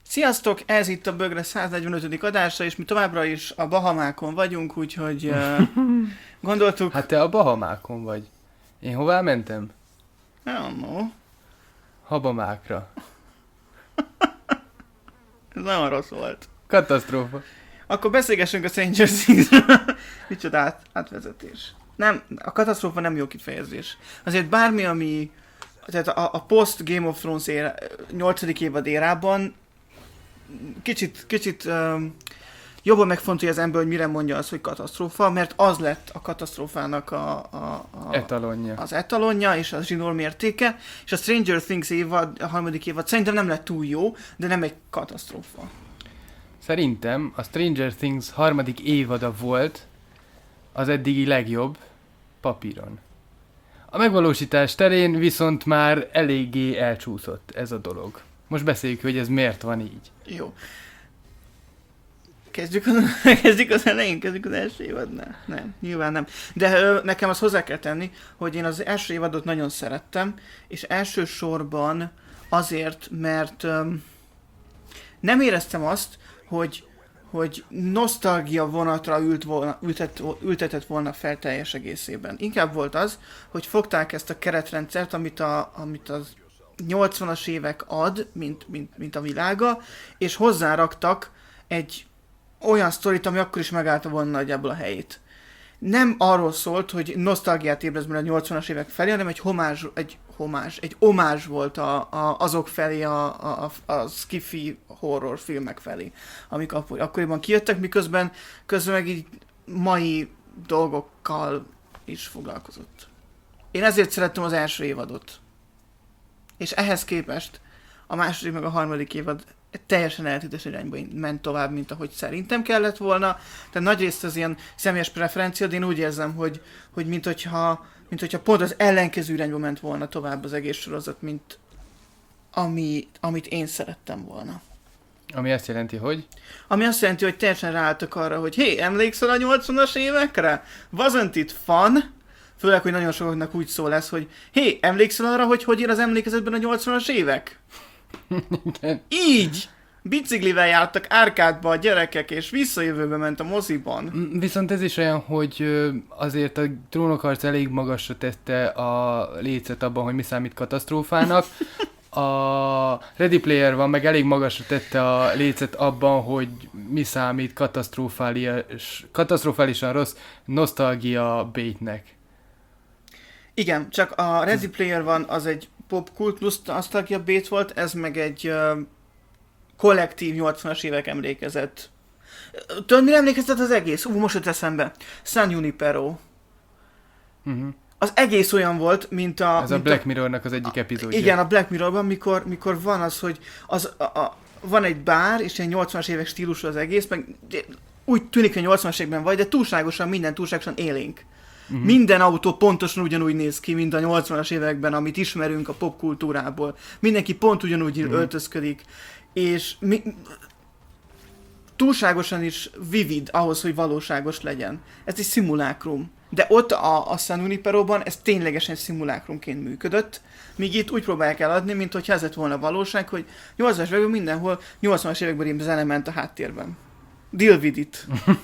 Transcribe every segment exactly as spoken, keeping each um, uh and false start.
Sziasztok, ez itt a Bögre száznegyvenötödik adása, és mi továbbra is a Bahamákon vagyunk, úgyhogy uh, gondoltuk... Hát te a Bahamákon vagy. Én hová mentem? Nem, no. Habamákra. Ez nagyon rossz volt. Katasztrófa. Akkor beszélgessünk a Stranger Things-ről. Micsoda át, átvezetés. Nem, a katasztrófa nem jó kifejezés. Azért bármi, ami... Tehát a, a post Game of Thrones éra, nyolcadik évad érában kicsit, kicsit um, jobban megfontolja az ember, hogy mire mondja az, hogy katasztrófa, mert az lett a katasztrófának a, a, a, etalonja. az etalonja és az zsinór mértéke, és a Stranger Things évad, a harmadik évad szerintem nem lett túl jó, de nem egy katasztrófa. Szerintem a Stranger Things harmadik évada volt az eddigi legjobb papíron. A megvalósítás terén viszont már eléggé elcsúszott ez a dolog. Most beszéljük, hogy ez miért van így. Jó. Kezdjük az, kezdjük az elején, kezdjük az első évadnál. Nem, nyilván nem. De ö, nekem azt hozzá kell tenni, hogy én az első évadot nagyon szerettem, és elsősorban azért, mert ö, nem éreztem azt, hogy, hogy nosztalgia vonatra ült volna, ültet, ültetett volna fel teljes egészében. Inkább volt az, hogy fogták ezt a keretrendszert, amit, a, amit az nyolcvanas évek ad, mint, mint, mint a világa, és hozzáraktak egy olyan sztorit, ami akkor is megállta volna nagyjából a helyét. Nem arról szólt, hogy nosztalgiát ébrez a nyolcvanas évek felé, hanem egy homázs, egy homázs, egy omázs volt a, a, azok felé, a, a, a sci-fi horror filmek felé, amik akkor, akkoriban kijöttek, miközben közben meg így mai dolgokkal is foglalkozott. Én ezért szerettem az első évadot. És ehhez képest a második meg a harmadik évad teljesen eltétes irányba ment tovább, mint ahogy szerintem kellett volna. Tehát nagyrészt az ilyen személyes preferencia, de én úgy érzem, hogy, hogy mint, hogyha, mint hogyha pont az ellenkező irányba ment volna tovább az egész sorozat, mint ami, amit én szerettem volna. Ami azt jelenti, hogy? Ami azt jelenti, hogy teljesen ráálltak arra, hogy hé, emlékszel a nyolcvanas évekre? Wasn't it fun? Főleg, hogy nagyon sokaknak úgy szól lesz, hogy hé, emlékszel arra, hogy hogy ír az emlékezetben a nyolcvanas évek? Igen. Így! Biciklivel jártak árkádba a gyerekek, és visszajövőbe ment a moziban. Viszont ez is olyan, hogy azért a Trónokharc elég magasra tette a lécet abban, hogy mi számít katasztrófának. A Ready Player One meg elég magasra tette a lécet abban, hogy mi számít katasztrofális, katasztrofálisan rossz nosztalgia baitnek. Igen, csak a Ready Player One az egy popkult nosztalgia bait volt, ez meg egy uh, kollektív nyolcvanas évek emlékezet. Tudod, mire emlékeztet az egész? Ú, most jött eszembe. San Junipero. Uh-huh. Az egész olyan volt, mint a... Ez mint a Black Mirrornak az egyik epizódja. Igen, a Black Mirrorban, mikor, mikor van az, hogy az, a, a, van egy bár, és ilyen nyolcvanas évek stílusú az egész, meg úgy tűnik, hogy nyolcvanas években vagy, de túlságosan, minden túlságosan élénk. Uh-huh. Minden autó pontosan ugyanúgy néz ki, mint a nyolcvanas években, amit ismerünk a popkultúrából. Mindenki pont ugyanúgy uh-huh. öltözködik, és mi, túlságosan is vivid ahhoz, hogy valóságos legyen. Ez egy szimulákrum. De ott a, a San Juniperóban ez ténylegesen szimulákrumként működött, míg itt úgy próbálják eladni, mint hogyha ez lett volna valóság, hogy nyolcvanas években mindenhol, nyolcvanas években ilyen zene ment a háttérben. Deal with it.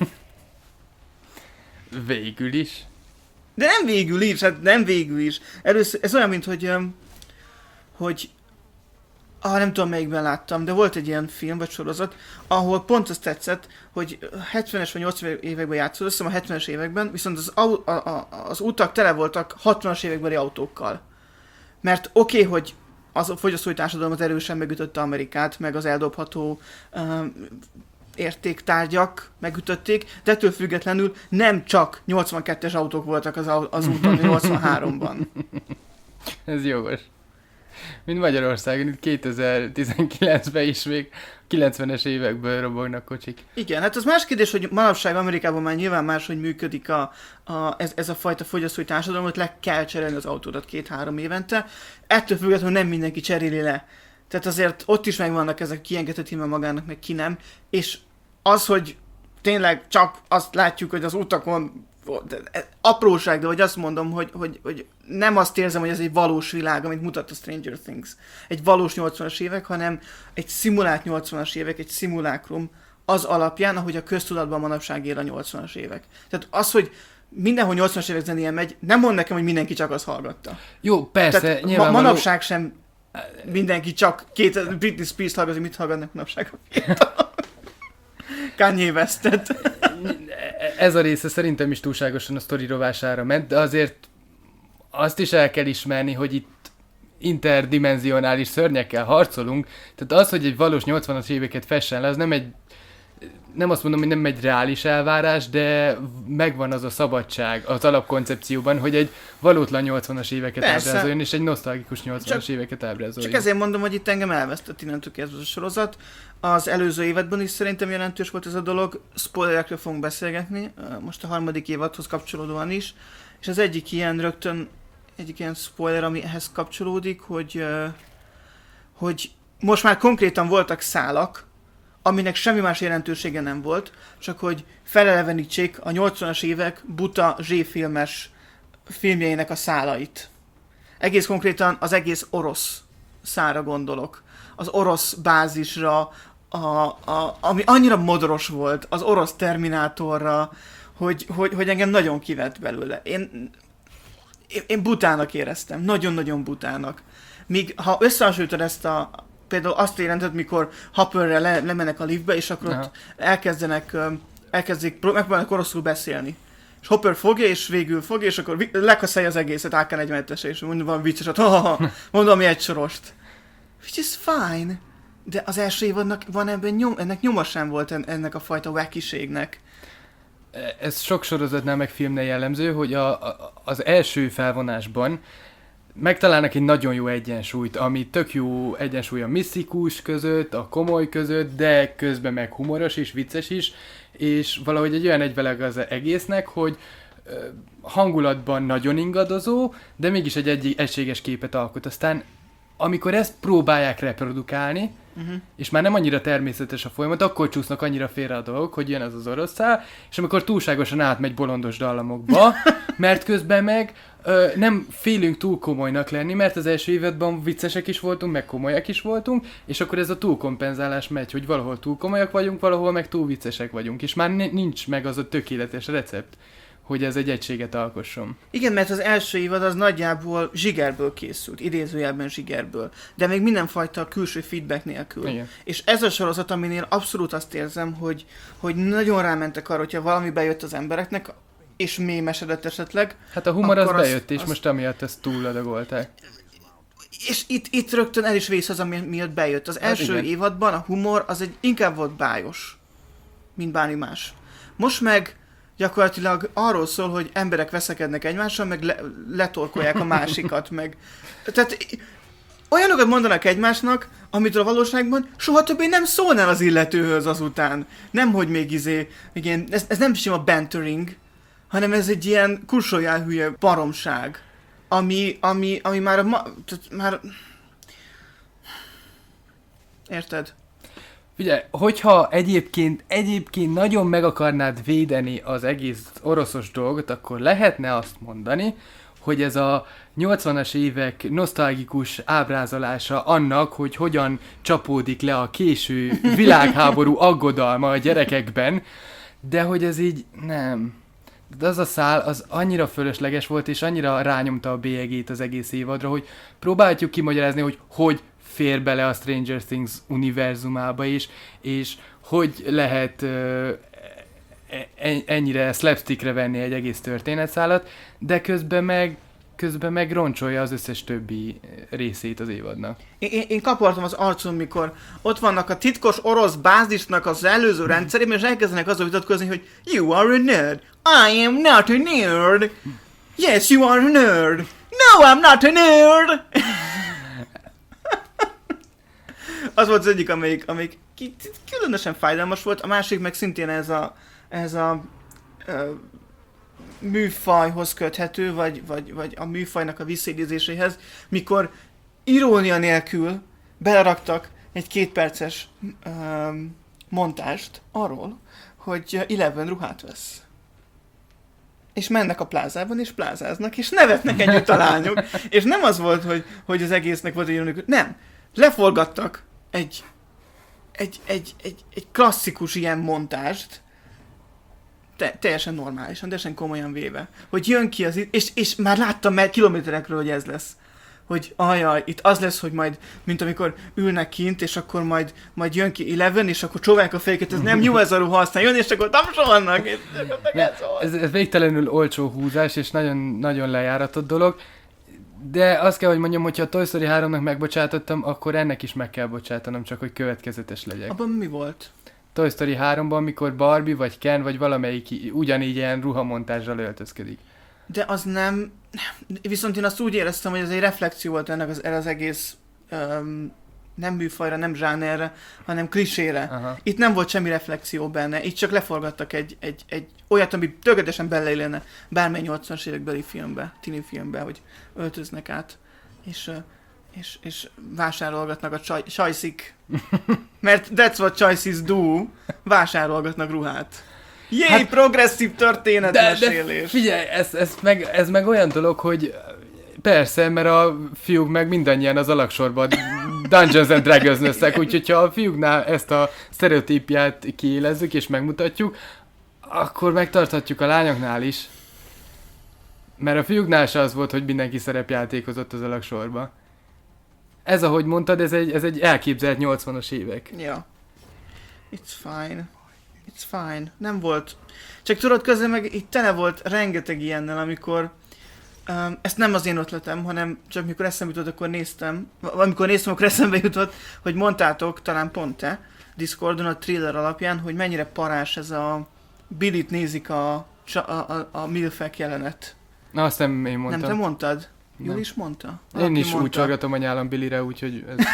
Végül is. De nem végül is, hát nem végül is. Először, ez olyan, mint hogy, hogy ah, nem tudom melyikben láttam, de volt egy ilyen film vagy sorozat, ahol pont azt tetszett, hogy hetvenes vagy nyolcvanas években játszott, azt hiszem a hetvenes években, viszont az, a, a, az utak tele voltak hatvanas évekbeli autókkal. Mert oké, okay, hogy az a fogyasztói társadalom az erősen megütötte Amerikát, meg az eldobható um, értéktárgyak megütötték, de ettől függetlenül nem csak nyolcvankettes autók voltak az, az úton nyolcvanháromban. Ez jogos. Mint Magyarországon, itt kétezer-tizenkilencben is még kilencvenes évekből robognak kocsik. Igen, hát az más kérdés, hogy manapság Amerikában már nyilván máshogy működik a, a, ez, ez a fajta fogyasztói társadalom, hogy le kell cserélni az autódat két-három évente. Ettől függetlenül nem mindenki cseréli le. Tehát azért ott is megvannak ezek, ki engedheti meg magának, meg ki nem. És az, hogy tényleg csak azt látjuk, hogy az utakon apróság, de vagy azt mondom, hogy, hogy, hogy nem azt érzem, hogy ez egy valós világ, amit mutat a Stranger Things. Egy valós nyolcvanas évek, hanem egy szimulált nyolcvanas évek, egy szimulákrum az alapján, ahogy a köztudatban manapság él a nyolcvanas évek. Tehát az, hogy mindenhol nyolcvanas évek zenéje megy, nem mond nekem, hogy mindenki csak azt hallgatta. Jó, persze, Tehát nyilvánvaló... ma- manapság sem mindenki csak két Britney Spears hallgat, hogy mit hallgatnak manapság a fiatalok. Kanye Westet. Ez a része szerintem is túlságosan a sztori rovására ment, de azért azt is el kell ismerni, hogy itt interdimenzionális szörnyekkel harcolunk. Tehát az, hogy egy valós nyolcvanas éveket fessen le, az nem egy, nem azt mondom, hogy nem egy reális elvárás, de megvan az a szabadság az alapkoncepcióban, hogy egy valótlan nyolcvanas éveket Persze. ábrázoljon, és egy nosztalgikus nyolcvanas Csak- éveket ábrázoljon. Csak ezért mondom, hogy itt engem elvesztett innentől kezdve a sorozat. Az előző évadban is szerintem jelentős volt ez a dolog. Spoilerekről fogunk beszélgetni, most a harmadik évadhoz kapcsolódóan is. És az egyik ilyen rögtön, egyik ilyen spoiler, ami ehhez kapcsolódik, hogy, hogy most már konkrétan voltak szálak, aminek semmi más jelentősége nem volt, csak hogy felelevenítsék a nyolcvanas évek buta zséfilmes filmjeinek a szálait. Egész konkrétan az egész orosz szára gondolok. Az orosz bázisra, a, a, ami annyira modoros volt, az orosz Terminátorra, hogy, hogy, hogy engem nagyon kivett belőle. Én, én, én butának éreztem, nagyon-nagyon butának. Míg ha összehasonlítod ezt a, például azt jelentett, mikor Hopperrel le, lemennek a liftbe, és akkor Aha. ott elkezdenek, elkezdik, megpróbálnak oroszul beszélni. És Hopper fogja, és végül fogja, és akkor lekaszálja az egészet á ká negyvenhetesre, és mondja valami vicces, ha, ha, ha, mondom egy sorost. Which is fine. De az első évadnak van ebben nyom, ennek nyoma sem volt ennek a fajta wackiségnek. Ez sok sorozatnál meg filmnél jellemző, hogy a, a, az első felvonásban megtalálnak egy nagyon jó egyensúlyt, ami tök jó egyensúly a misztikus között, a komoly között, de közben meg humoros is, vicces is, és valahogy egy olyan egyveleg az egésznek, hogy ö, hangulatban nagyon ingadozó, de mégis egy, egy egységes képet alkot. Aztán amikor ezt próbálják reprodukálni, uh-huh. és már nem annyira természetes a folyamat, akkor csúsznak annyira félre a dolgok, hogy jön az az orosz szál, és amikor túlságosan átmegy bolondos dallamokba, mert közben meg ö, nem félünk túl komolynak lenni, mert az első évadban viccesek is voltunk, meg komolyak is voltunk, és akkor ez a túlkompenzálás megy, hogy valahol túl komolyak vagyunk, valahol meg túl viccesek vagyunk, és már nincs meg az a tökéletes recept, hogy ez egy egységet alkosson. Igen, mert az első évad az nagyjából zsigerből készült, idézőjelben zsigerből, de még mindenfajta külső feedback nélkül. Igen. És ez a sorozat, aminél abszolút azt érzem, hogy, hogy nagyon rámentek arra, hogyha valami bejött az embereknek, és mémesedett esetleg. Hát a humor az akkor bejött, és az... most amiatt ezt túladagolták. És itt, itt rögtön el is vész az, ami miatt bejött. Az Hát első igen. évadban a humor az egy inkább volt bájos, mint bármi más. Most meg gyakorlatilag arról szól, hogy emberek veszekednek egymással, meg le, letorkolják a másikat, meg... Tehát olyanokat mondanak egymásnak, amitől a valóságban soha többé nem szólnál az illetőhöz azután. Nemhogy még izé, még ilyen, ez, ez nem sima bantering, hanem ez egy ilyen kursoljál hülye baromság, ami, ami, ami már, a ma, tehát már... Érted? Figyelj, hogyha egyébként, egyébként nagyon meg akarnád védeni az egész oroszos dolgot, akkor lehetne azt mondani, hogy ez a nyolcvanas évek nosztalgikus ábrázolása annak, hogy hogyan csapódik le a késő világháború aggodalma a gyerekekben, de hogy ez így nem. De az a szál, az annyira fölösleges volt, és annyira rányomta a bélyegét az egész évadra, hogy próbáljuk kimagyarázni, hogy hogy fér bele a Stranger Things univerzumába is, és hogy lehet uh, ennyire slapstickre venni egy egész történetszálat, de közben meg, közben meg roncsolja az összes többi részét az évadnak. Én, én, én kapartam az arcom, mikor ott vannak a titkos orosz bázisnak az előző rendszerében, és elkezdenek azzal vitatkozni, hogy You are a nerd. I am not a nerd. Yes, you are a nerd. No, I'm not a nerd. Az volt az egyik, amelyik, amelyik különösen fájdalmas volt, a másik meg szintén ez a, ez a uh, műfajhoz köthető, vagy, vagy, vagy a műfajnak a visszaidézéséhez, mikor irónia nélkül beleraktak egy kétperces um, montást arról, hogy Eleven ruhát vesz. és mennek a plázában, és plázáznak, és nevetnek együtt a lányok, és nem az volt, hogy, hogy az egésznek volt egy ironik, nem, leforgattak egy, egy, egy, egy, egy klasszikus ilyen montást, te, teljesen normálisan, teljesen komolyan véve, hogy jön ki az, és, és már láttam már kilométerekről, hogy ez lesz. Hogy ajaj, itt az lesz, hogy majd, mint amikor ülnek kint, és akkor majd, majd jön ki Eleven, és akkor csóválják a fejüket, ez nem jó ez a ruha, aztán jön, és akkor tapsolnak, és akkor ez, ez végtelenül olcsó húzás, és nagyon, nagyon lejáratott dolog, de azt kell, hogy mondjam, hogyha a Toy Story háromnak megbocsátottam, akkor ennek is meg kell bocsátanom, csak hogy következetes legyek. Abban mi volt? Toy Story háromban, mikor Barbie, vagy Ken, vagy valamelyik ugyanígy ilyen ruhamontázsal öltözködik. De az nem... Viszont én azt úgy éreztem, hogy ez egy reflexió volt ennek az, erre az egész um, nem műfajra, nem zsánerre, hanem klisére. Aha. Itt nem volt semmi reflexió benne, itt csak leforgattak egy, egy, egy olyat, ami tökéletesen beleillene bármely nyolcvanas évekbeli filmbe, tini filmbe, hogy öltöznek át, és, és, és vásárolgatnak a csaj, csajszik. Mert that's what choices do, vásárolgatnak ruhát. Jé, hát, progresszív történetmesélés. De, de figyelj, ez, ez, meg, ez meg olyan dolog, hogy persze, mert a fiúk meg mindannyian az alaksorban Dungeons and Dragons-nöztek, úgyhogy ha a fiúknál ezt a sztereotípiát kiélezzük és megmutatjuk, akkor megtarthatjuk a lányoknál is. Mert a fiúknál se az volt, hogy mindenki szerepjátékozott az alaksorba. Ez, ahogy mondtad, ez egy, ez egy elképzelt nyolcvanas évek. Ja. It's fine. It's fine. Nem volt. Csak tudod, közben meg itt tele volt rengeteg ilyennel, amikor um, ezt nem az én ötletem, hanem csak mikor eszembe jutott, akkor néztem, amikor néztem, akkor eszembe jutott, hogy mondtátok, talán pont te, Discordon a trailer alapján, hogy mennyire parás ez a Billit nézik a, a, a, a milfek jelenet. Na, azt nem én mondtam. Nem te mondtad? Jól is mondta? Valaki én is mondta. Úgy csorgatom a nyálam Billire, úgyhogy ez...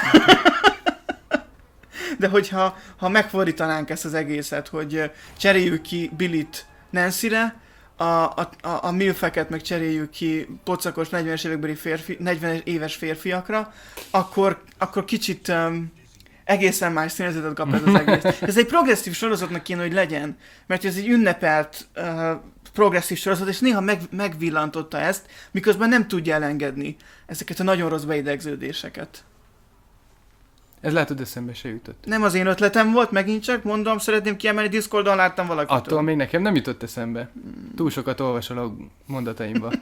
De hogyha ha megfordítanánk ezt az egészet, hogy cseréljük ki Billit Nancyre, a, a, a, a milfeket meg cseréljük ki pocakos negyvenes évekbeli férfi, negyven éves férfiakra, akkor, akkor kicsit um, egészen más színezetet kap ez az egész. Ez egy progresszív sorozatnak kéne, hogy legyen, mert ez egy ünnepelt uh, progresszív sorozat, és néha meg, megvillantotta ezt, miközben nem tudja elengedni ezeket a nagyon rossz beidegződéseket. Ez látod, eszembe se jutott. Nem az én ötletem volt, megint csak, mondom, szeretném kiemelni, Discordon láttam valakitől. Attól még nekem nem jutott eszembe. Túl sokat olvasol a mondataimba.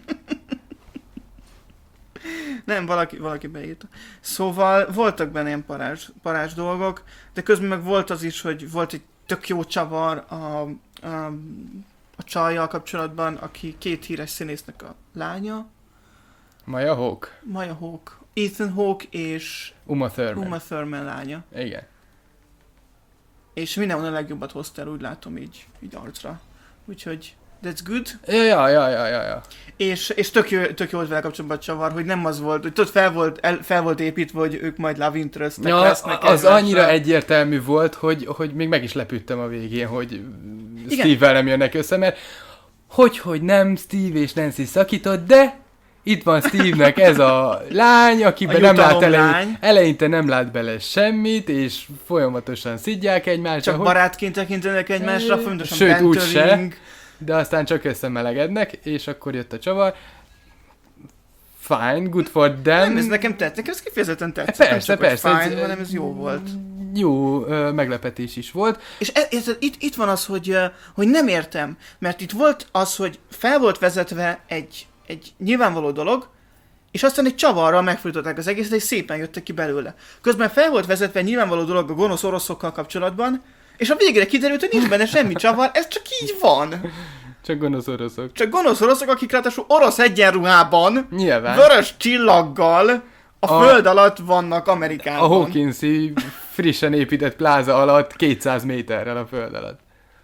Nem, valaki, valaki beírta. Szóval voltak benne ilyen parázs, parázs dolgok, de közben meg volt az is, hogy volt egy tök jó csavar a, a, a csajjal kapcsolatban, aki két híres színésznek a lánya. Maya Hawke. Maya Hawke. Ethan Hawke és Uma Thurman. Uma Thurman lánya. Igen. És mindenhol a legjobbat hozta el, úgy látom így, így arcra. Úgyhogy that's good. Ja, ja, ja, ja, ja. ja. És, és tök, jó, tök jó volt vele kapcsolatban a csavar, hogy nem az volt, hogy tudod, fel volt, el, fel volt építve, hogy ők majd love interest-ek ja, lesznek. Az annyira egyértelmű volt, hogy, hogy még meg is lepődtem a végén, hogy Steve-vel nem jönnek össze, mert hogy, hogy nem Steve és Nancy szakított, de itt van Steve-nek ez a lány, akiben nem lát elején, eleinte nem lát bele semmit, és folyamatosan szidják egymást. Csak hogy... barátként tekintenek egymásra, folyamatosan sőt, úgy se, de aztán csak összemelegednek, és akkor jött a csavar. Fine, good for them. Nem, ez nekem tetszett, nekem ez kifejezetten tetszett. Persze, nem csak, persze. Fine, ez, hanem ez jó volt. Jó ö, meglepetés is volt. És ez, ez, itt, itt van az, hogy, hogy nem értem, mert itt volt az, hogy fel volt vezetve egy egy nyilvánvaló dolog, és aztán egy csavarral megfordították az egészet, és szépen jöttek ki belőle. Közben fel volt vezetve egy nyilvánvaló dolog a gonosz oroszokkal kapcsolatban, és a végére kiderült, hogy nincs benne semmi csavar, ez csak így van. Csak gonosz oroszok. Csak gonosz oroszok, akik ráadásul orosz egyenruhában, nyilván. Vörös csillaggal a, a föld alatt vannak Amerikában. A Hawkinsi frissen épített pláza alatt kétszáz méterrel a föld alatt.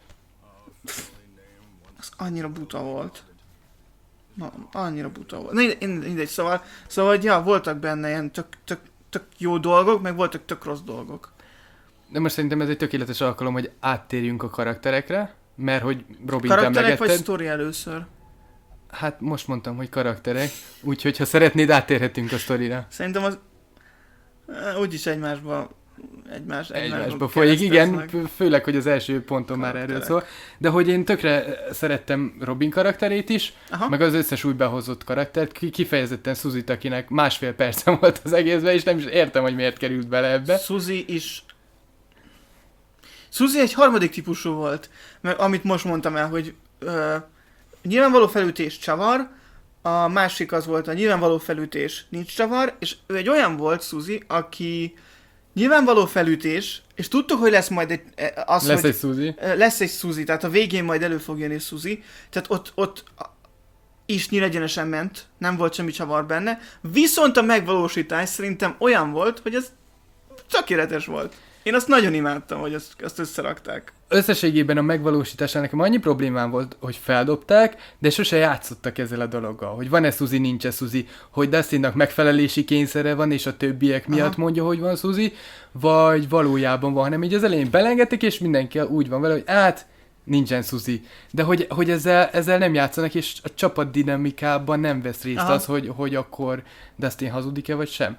Az annyira buta volt. Na, annyira buta volt. Na, mindegy, szóval, szóval, ja, voltak benne ilyen tök, tök, tök jó dolgok, meg voltak tök rossz dolgok. De most szerintem ez egy tökéletes alkalom, hogy áttérjünk a karakterekre, mert hogy Robint emlegetted. Karakterek vagy sztori először? Hát most mondtam, hogy karakterek, úgyhogy ha szeretnéd, áttérhetünk a sztorira. Szerintem az úgyis egymásba egymás, egymásba folyik, igen, főleg, hogy az első ponton már erről szól. De hogy én tökre szerettem Robin karakterét is, aha, meg az összes új behozott karaktert, kifejezetten Suzy-t, akinek másfél percem volt az egészben, és nem is értem, hogy miért került bele ebbe. Suzy is... Suzy egy harmadik típusú volt, mert amit most mondtam el, hogy uh, nyilvánvaló felütés csavar, a másik az volt a nyilvánvaló felütés nincs csavar, és ő egy olyan volt, Suzy, aki nyilvánvaló felütés, és tudtuk, hogy lesz majd egy... Az, lesz hogy egy Suzy. Lesz egy Suzy, tehát a végén majd elő fog jönni Suzy, tehát ott, ott is nyílegyenesen ment, nem volt semmi csavar benne, viszont a megvalósítás szerintem olyan volt, hogy ez tökéletes volt. Én azt nagyon imádtam, hogy azt, azt összerakták. Összességében a megvalósításán nekem annyi problémám volt, hogy feldobták, de sose játszottak ezzel a dologgal. Hogy van-e Suzy, nincs-e Suzy, hogy Dustinnak megfelelési kényszere van, és a többiek miatt aha, mondja, hogy van Suzy, vagy valójában van, hanem így az elején belengedték, és mindenki úgy van vele, hogy át, nincsen Suzy. De hogy, hogy ezzel, ezzel nem játszanak, és a csapat dinamikában nem vesz részt aha, az, hogy, hogy akkor Dustin hazudik-e, vagy sem.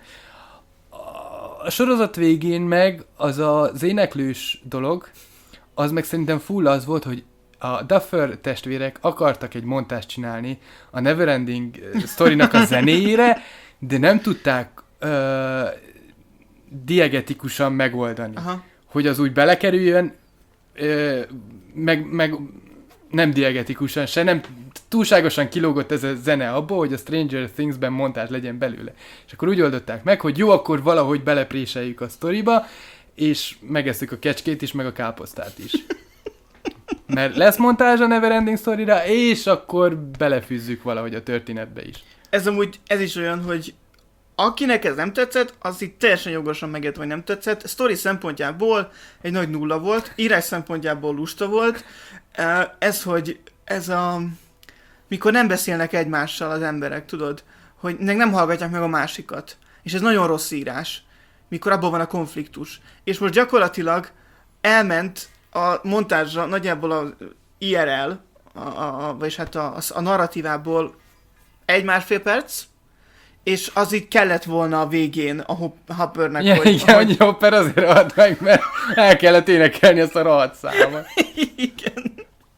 A sorozat végén meg az az éneklős dolog, az meg szerintem full az volt, hogy a Duffer testvérek akartak egy montást csinálni a Neverending Story-nak a zenéjére, de nem tudták uh, diegetikusan megoldani. Aha. Hogy az úgy belekerüljön, uh, meg, meg nem diegetikusan se, nem túlságosan kilógott ez a zene abból, hogy a Stranger Things-ben montázs legyen belőle. És akkor úgy oldották meg, hogy jó, akkor valahogy belepréseljük a sztoriba, és megesszük a kecskét is, meg a káposztát is. Mert lesz montázs a Neverending Story-ra, és akkor belefűzzük valahogy a történetbe is. Ez amúgy, ez is olyan, hogy akinek ez nem tetszett, az itt teljesen jogosan megért, vagy nem tetszett. Story szempontjából egy nagy nulla volt, írás szempontjából lusta volt. Ez, hogy ez a... mikor nem beszélnek egymással az emberek, tudod, hogy nem hallgatják meg a másikat. És ez nagyon rossz írás, mikor abban van a konfliktus. És most gyakorlatilag elment a montázsra nagyjából a i er el, a, a, a, vagyis hát a, a narratívából egy-másfél perc, és az így kellett volna a végén a Hoppernek, ja, hogy... Igen, hogy Hopper azért rohadt meg, mert el kellett énekelni azt a rohadt számot. Igen.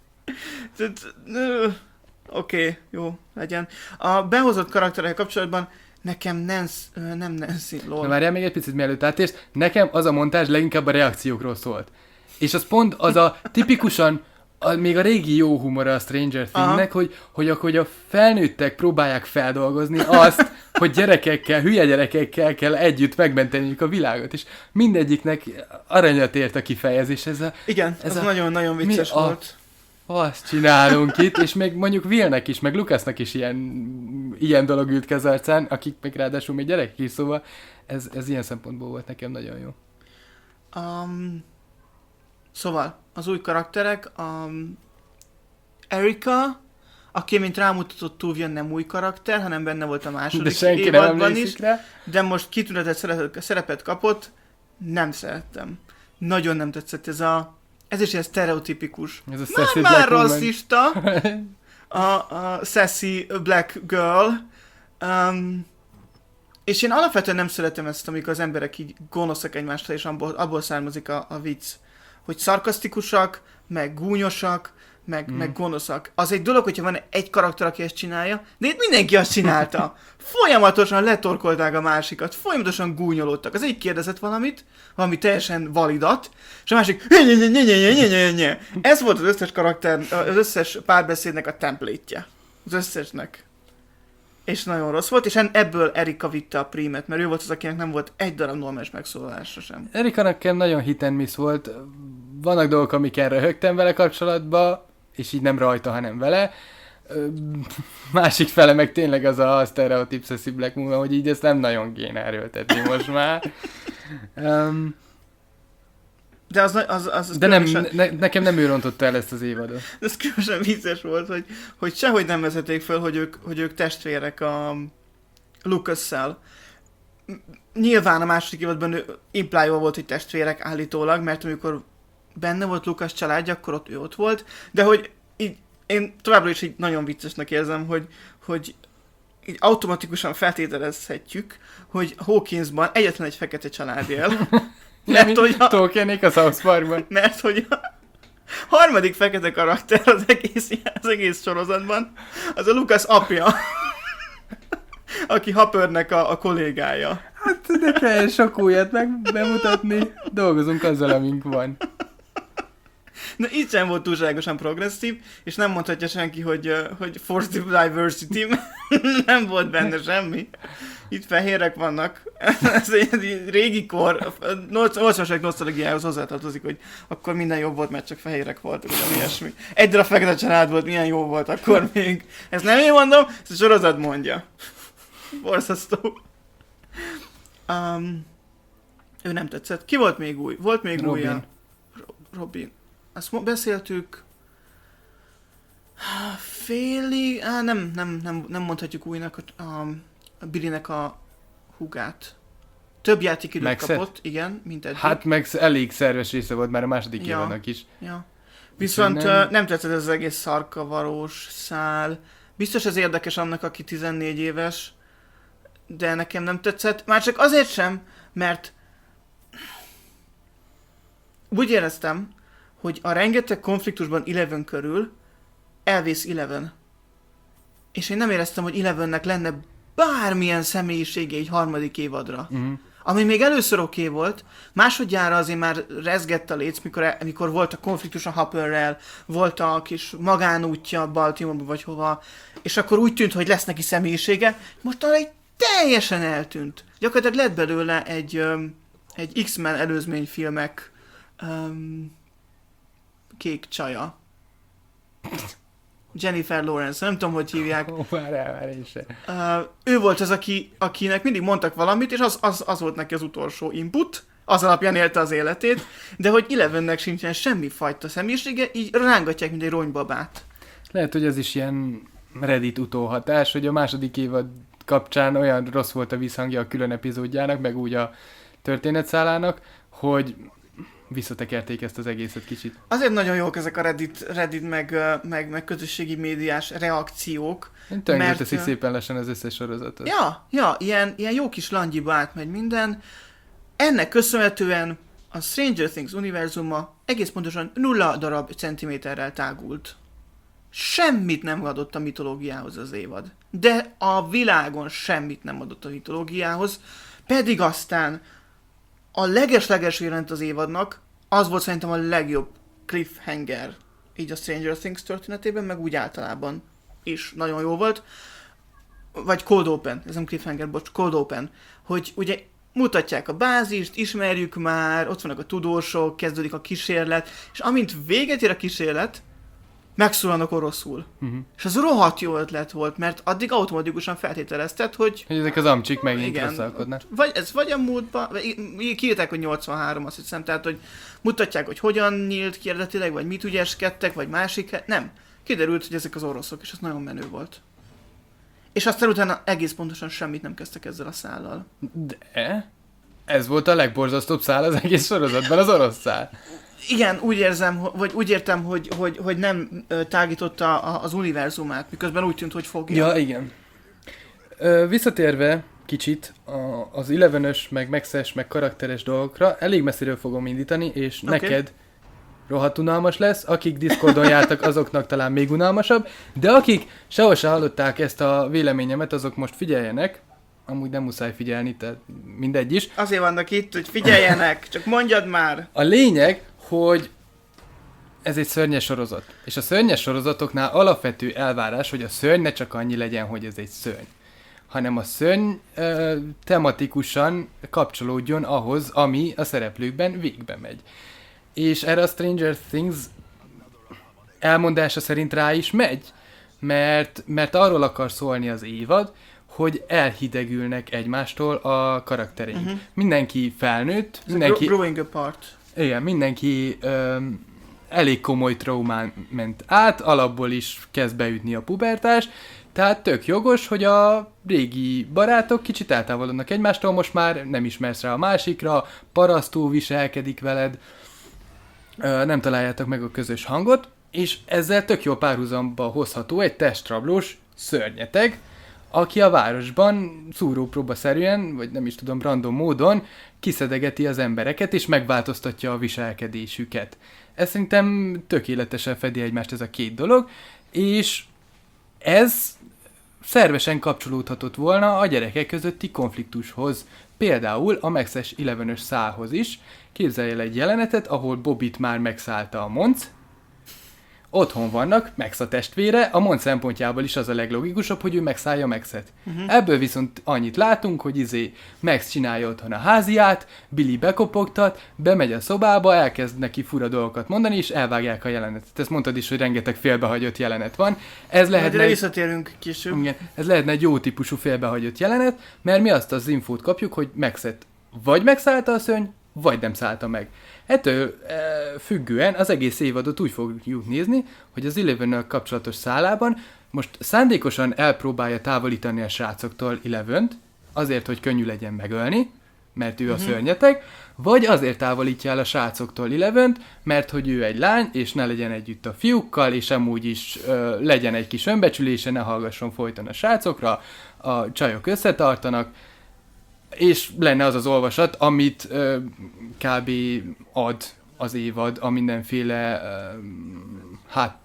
Oké, okay, jó, legyen. A behozott karakterek kapcsolatban nekem Nancy, nem Nancy, lol. Na várjál még egy picit mielőtt átérsz, nekem az a montázs leginkább a reakciókról szólt. És az pont az a tipikusan, a, még a régi jó humora a Stranger Things-nek, hogy, hogy akkor a felnőttek próbálják feldolgozni azt, hogy gyerekekkel, hülye gyerekekkel kell együtt megmenteniük a világot, és mindegyiknek aranyat ért a kifejezés. Ez a, igen, ez nagyon-nagyon vicces mi, volt. A, azt csinálunk itt, és még mondjuk Willnek is, meg Lucasnak is ilyen, ilyen dolog ült ki az arcán, akik még ráadásul még gyerekek is, szóval ez, ez ilyen szempontból volt nekem nagyon jó. Um, szóval, az új karakterek, um, Erika, aki, mint rámutatott, túl nem új karakter, hanem benne volt a második de évadban is, rá. De most kitüntetett szerepet kapott, nem szerettem. Nagyon nem tetszett ez a Ez is ilyen sztereotipikus. Ez a már, már rasszista. A, a sassy black girl. Um, és én alapvetően nem szeretem ezt, amikor az emberek így gonoszak egymásra, és abból, abból származik a, a vicc. Hogy szarkasztikusak, meg gúnyosak, meg, mm. meg gonoszak. Az egy dolog, hogyha van egy karakter, aki ezt csinálja, de itt mindenki azt csinálta. Folyamatosan letorkolták a másikat, folyamatosan gúnyolódtak. Az egyik kérdezett valamit, valami teljesen validat, és a másik ez volt az összes karakter, az összes párbeszédnek a template-je. Az összesnek. És nagyon rossz volt, és ebből Erika vitte a prímet, mert ő volt az, akinek nem volt egy darab normális megszólalása sem. Erika nekem nagyon hit and miss volt. Vannak dolgok, amiken röhögtem vele kapcsolatban, és így nem rajta, hanem vele. Másik fele meg tényleg az a stereotyp sassy black woman, hogy így ezt nem nagyon kéne erőltetni most már. Um, de az, az, az, az de nem, ne, nekem nem ő rontotta el ezt az évadot. De ez különösen vicces volt, hogy, hogy sehogy nem vezették fel, hogy ők, hogy ők testvérek a Lucas-szel. Nyilván a második évadban implyva volt, hogy testvérek állítólag, mert amikor benne volt Lucas családja, akkor ott ő ott volt, de hogy így, én továbbra is így nagyon viccesnek érzem, hogy, hogy így automatikusan feltételezhetjük, hogy Hawkinsban egyetlen egy fekete család él. Mert hogy a... Tolkienék a South Parkban. Mert hogy a harmadik fekete karakter az egész, az egész sorozatban, az a Lucas apja, aki Hoppernek a, a kollégája. Hát de kell sok újat meg bemutatni. Dolgozunk azzal, amink van. Na itt sem volt túlságosan progresszív, és nem mondhatja senki, hogy, hogy forced diversity, nem volt benne semmi. Itt fehérek vannak. Ez egy régi kor, nyolcvanas nosztalgiához hozzátartozik, hogy akkor minden jobb volt, mert csak fehérek voltak, vagy ilyesmi. Egy darab fekete család volt, milyen jó volt akkor még. Ezt nem én mondom, ezt a sorozat mondja. Borzasztó. Um, ő nem tetszett. Ki volt még új? Volt még Robin. újja. Robin. Azt beszéltük. Félig... Á, nem, nem, nem, nem mondhatjuk újnak a, a, a Billynek a húgát. Több játékidőt Maxet? kapott, igen, mint eddig. Hát meg elég szerves része volt már a második Ja. évadnak is. Ja. Viszont nem... nem... nem tetszett ez az egész szarkavarós szál. Biztos ez érdekes annak, aki tizennégy éves, de nekem nem tetszett. Már csak azért sem, mert úgy éreztem, hogy a rengeteg konfliktusban Eleven körül elvész Eleven. És én nem éreztem, hogy Elevennek lenne bármilyen személyisége egy harmadik évadra. Uh-huh. Ami még először oké okay volt, másodjára azért már rezgett a léc, mikor, mikor volt a konfliktus a Hopperrel, volt a kis magánútja Baltimore-ba vagy hova, és akkor úgy tűnt, hogy lesz neki személyisége, most arra egy teljesen eltűnt. Gyakorlatilag lett belőle egy, um, egy X-Men előzményfilmek um, kék csaja. Jennifer Lawrence, nem tudom, hogy hívják. Ó, már el, már én sem. Uh, ő volt az, aki, akinek mindig mondtak valamit, és az, az, az volt neki az utolsó input, az alapján élte az életét, de hogy Elevennek sincsen semmi fajta személyisége, így rángatják, mint egy ronybabát. Lehet, hogy ez is ilyen Reddit utóhatás, hogy a második évad kapcsán olyan rossz volt a visszhangja a külön epizódjának, meg úgy a történetszálának, hogy visszatekerték ezt az egészet kicsit. Azért nagyon jók ezek a Reddit, Reddit meg, meg, meg közösségi médiás reakciók. Tönkre mert... teszik szépen lassan az összes sorozatot. Ja, ja, ilyen, ilyen jó kis langyiba átmegy minden. Ennek köszönhetően a Stranger Things univerzuma egész pontosan nulla darab centiméterrel tágult. Semmit nem adott a mitológiához az évad. De a világon semmit nem adott a mitológiához, pedig aztán a leges-leges jelent az évadnak, az volt szerintem a legjobb cliffhanger így a Stranger Things történetében, meg úgy általában is nagyon jó volt. Vagy Cold Open, ez nem cliffhanger, bocs, Cold Open, hogy ugye mutatják a bázist, ismerjük már, ott vannak a tudósok, kezdődik a kísérlet, és amint véget ér a kísérlet, megszólalnak oroszul. Uh-huh. És az rohadt jó ötlet volt, mert addig automatikusan feltételezted, hogy... Hogy ezek az amcsik megint rosszalkodnak. Vagy ez vagy a múltban, kiírták, hogy nyolcvanhárom, azt hiszem, tehát, hogy mutatják, hogy hogyan nyílt ki eredetileg, vagy mit ügyeskedtek, vagy másik, nem. Kiderült, hogy ezek az oroszok, és ez nagyon menő volt. És aztán utána egész pontosan semmit nem kezdtek ezzel a szállal. De? Ez volt a legborzasztóbb szál az egész sorozatban, az orosz szál. Igen, úgy érzem, vagy úgy értem, hogy, hogy, hogy nem tágította az univerzumát, miközben úgy tűnt, hogy fogja. Ja, igen. Ö, visszatérve kicsit a, az Eleven-ös, meg Max-es, meg karakteres dolgokra, elég messziről fogom indítani, és okay. neked rohadt unalmas lesz, akik Discordon jártak, azoknak talán még unalmasabb, de akik sehol se hallották ezt a véleményemet, azok most figyeljenek, amúgy nem muszáj figyelni, tehát mindegy is. Azért vannak itt, hogy figyeljenek, csak mondjad már! A lényeg, hogy ez egy szörnyes sorozat. És a szörnyes sorozatoknál alapvető elvárás, hogy a szörny ne csak annyi legyen, hogy ez egy szörny, hanem a szörny ö, tematikusan kapcsolódjon ahhoz, ami a szereplőkben végbe megy. És erre a Stranger Things elmondása szerint rá is megy, mert, mert arról akar szólni az évad, hogy elhidegülnek egymástól a karaktereink. Uh-huh. Mindenki felnőtt, ez mindenki... growing apart. Igen, mindenki öm, elég komoly traumán ment át, alapból is kezd beütni a pubertás, tehát tök jogos, hogy a régi barátok kicsit eltávolodnak egymástól, most már nem ismersz rá a másikra, parasztó viselkedik veled, ö, nem találjátok meg a közös hangot, és ezzel tök jó párhuzamba hozható egy testrablós szörnyeteg, aki a városban szúrópróbaszerűen, vagy nem is tudom, random módon kiszedegeti az embereket, és megváltoztatja a viselkedésüket. Ez szerintem tökéletesen fedi egymást ez a két dolog, és ez szervesen kapcsolódhatott volna a gyerekek közötti konfliktushoz. Például a Maxes tizenös szálhoz is. Képzelj el egy jelenetet, ahol Bobbyt már megszállta a Monc. Otthon vannak, Max a testvére, a Monc szempontjából is az a leglogikusabb, hogy ő megszállja Maxet. Uh-huh. Ebből viszont annyit látunk, hogy izé Max csinálja otthon a háziát, Billy bekopogtat, bemegy a szobába, elkezd neki fura dolgokat mondani, és elvágják a jelenetet. Ezt mondtad is, hogy rengeteg félbehagyott jelenet van. Ez lehetne egy... visszatérünk később. Igen, ez lehetne egy jó típusú félbehagyott jelenet, mert mi azt az infót kapjuk, hogy Maxet vagy megszállta a szörny, vagy nem szállta meg. Ettől e, függően az egész évadot úgy fogjuk nézni, hogy az Elevennel kapcsolatos szálában most szándékosan elpróbálja távolítani a srácoktól Elevent, azért, hogy könnyű legyen megölni, mert ő uh-huh. a szörnyeteg, vagy azért távolítja el a srácoktól Elevent, mert hogy ő egy lány, és ne legyen együtt a fiúkkal, és amúgy is ö, legyen egy kis önbecsülése, ne hallgasson folyton a srácokra, a csajok összetartanak, és lenne az az olvasat, amit ö, kb. Ad az évad a mindenféle ö, hát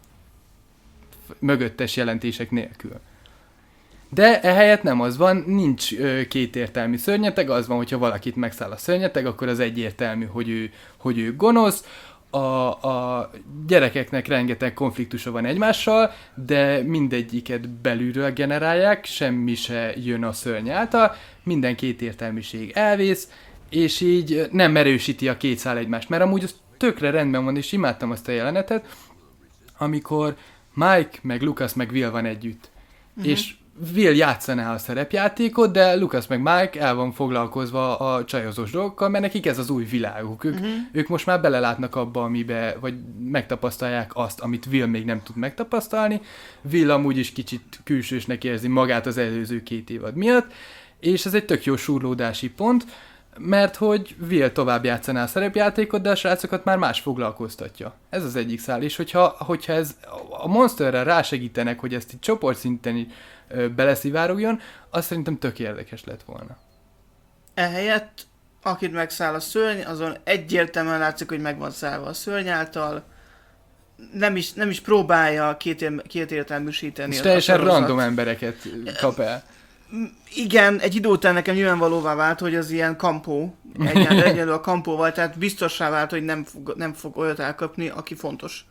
mögöttes jelentések nélkül. De ehelyett nem az van, nincs ö, kétértelmű szörnyeteg, az van, hogyha valakit megszáll a szörnyeteg, akkor az egyértelmű, hogy ő, hogy ő gonosz. A, a gyerekeknek rengeteg konfliktusa van egymással, de mindegyiket belülről generálják, semmi se jön a szörny által, minden kétértelműség elvész, és így nem erősíti a két szál egymást, mert amúgy az tökre rendben van, és imádtam azt a jelenetet, amikor Mike, meg Lucas, meg Will van együtt. Uh-huh. És Will játszaná a szerepjátékot, de Lucas meg Mike el van foglalkozva a csajozós dolgokkal, mert nekik ez az új világuk. Ők, uh-huh. ők most már belelátnak abba, amibe, vagy megtapasztalják azt, amit Will még nem tud megtapasztalni. Will amúgy is kicsit külsősnek érzi magát az előző két évad miatt, és ez egy tök jó súrlódási pont, mert hogy Will tovább játszaná a szerepjátékot, de a srácokat már más foglalkoztatja. Ez az egyik szál, és hogyha, hogyha ez a Monsterrel rásegítenek, hogy ezt így csoportszinten ö, beleszivárogjon, az szerintem tök érdekes lett volna. Ehelyett, akit megszáll a szörny, azon egyértelműen látszik, hogy meg van szállva a szörny által, nem is, nem is próbálja két, kétértelműsíteni. És teljesen random embereket kap el. Igen, egy idő után nekem nyilvánvalóvá vált, hogy az ilyen kampó, egyenlő, egyenlő a kampóval, tehát biztossá vált, hogy nem fog, nem fog olyat elkapni, aki fontos.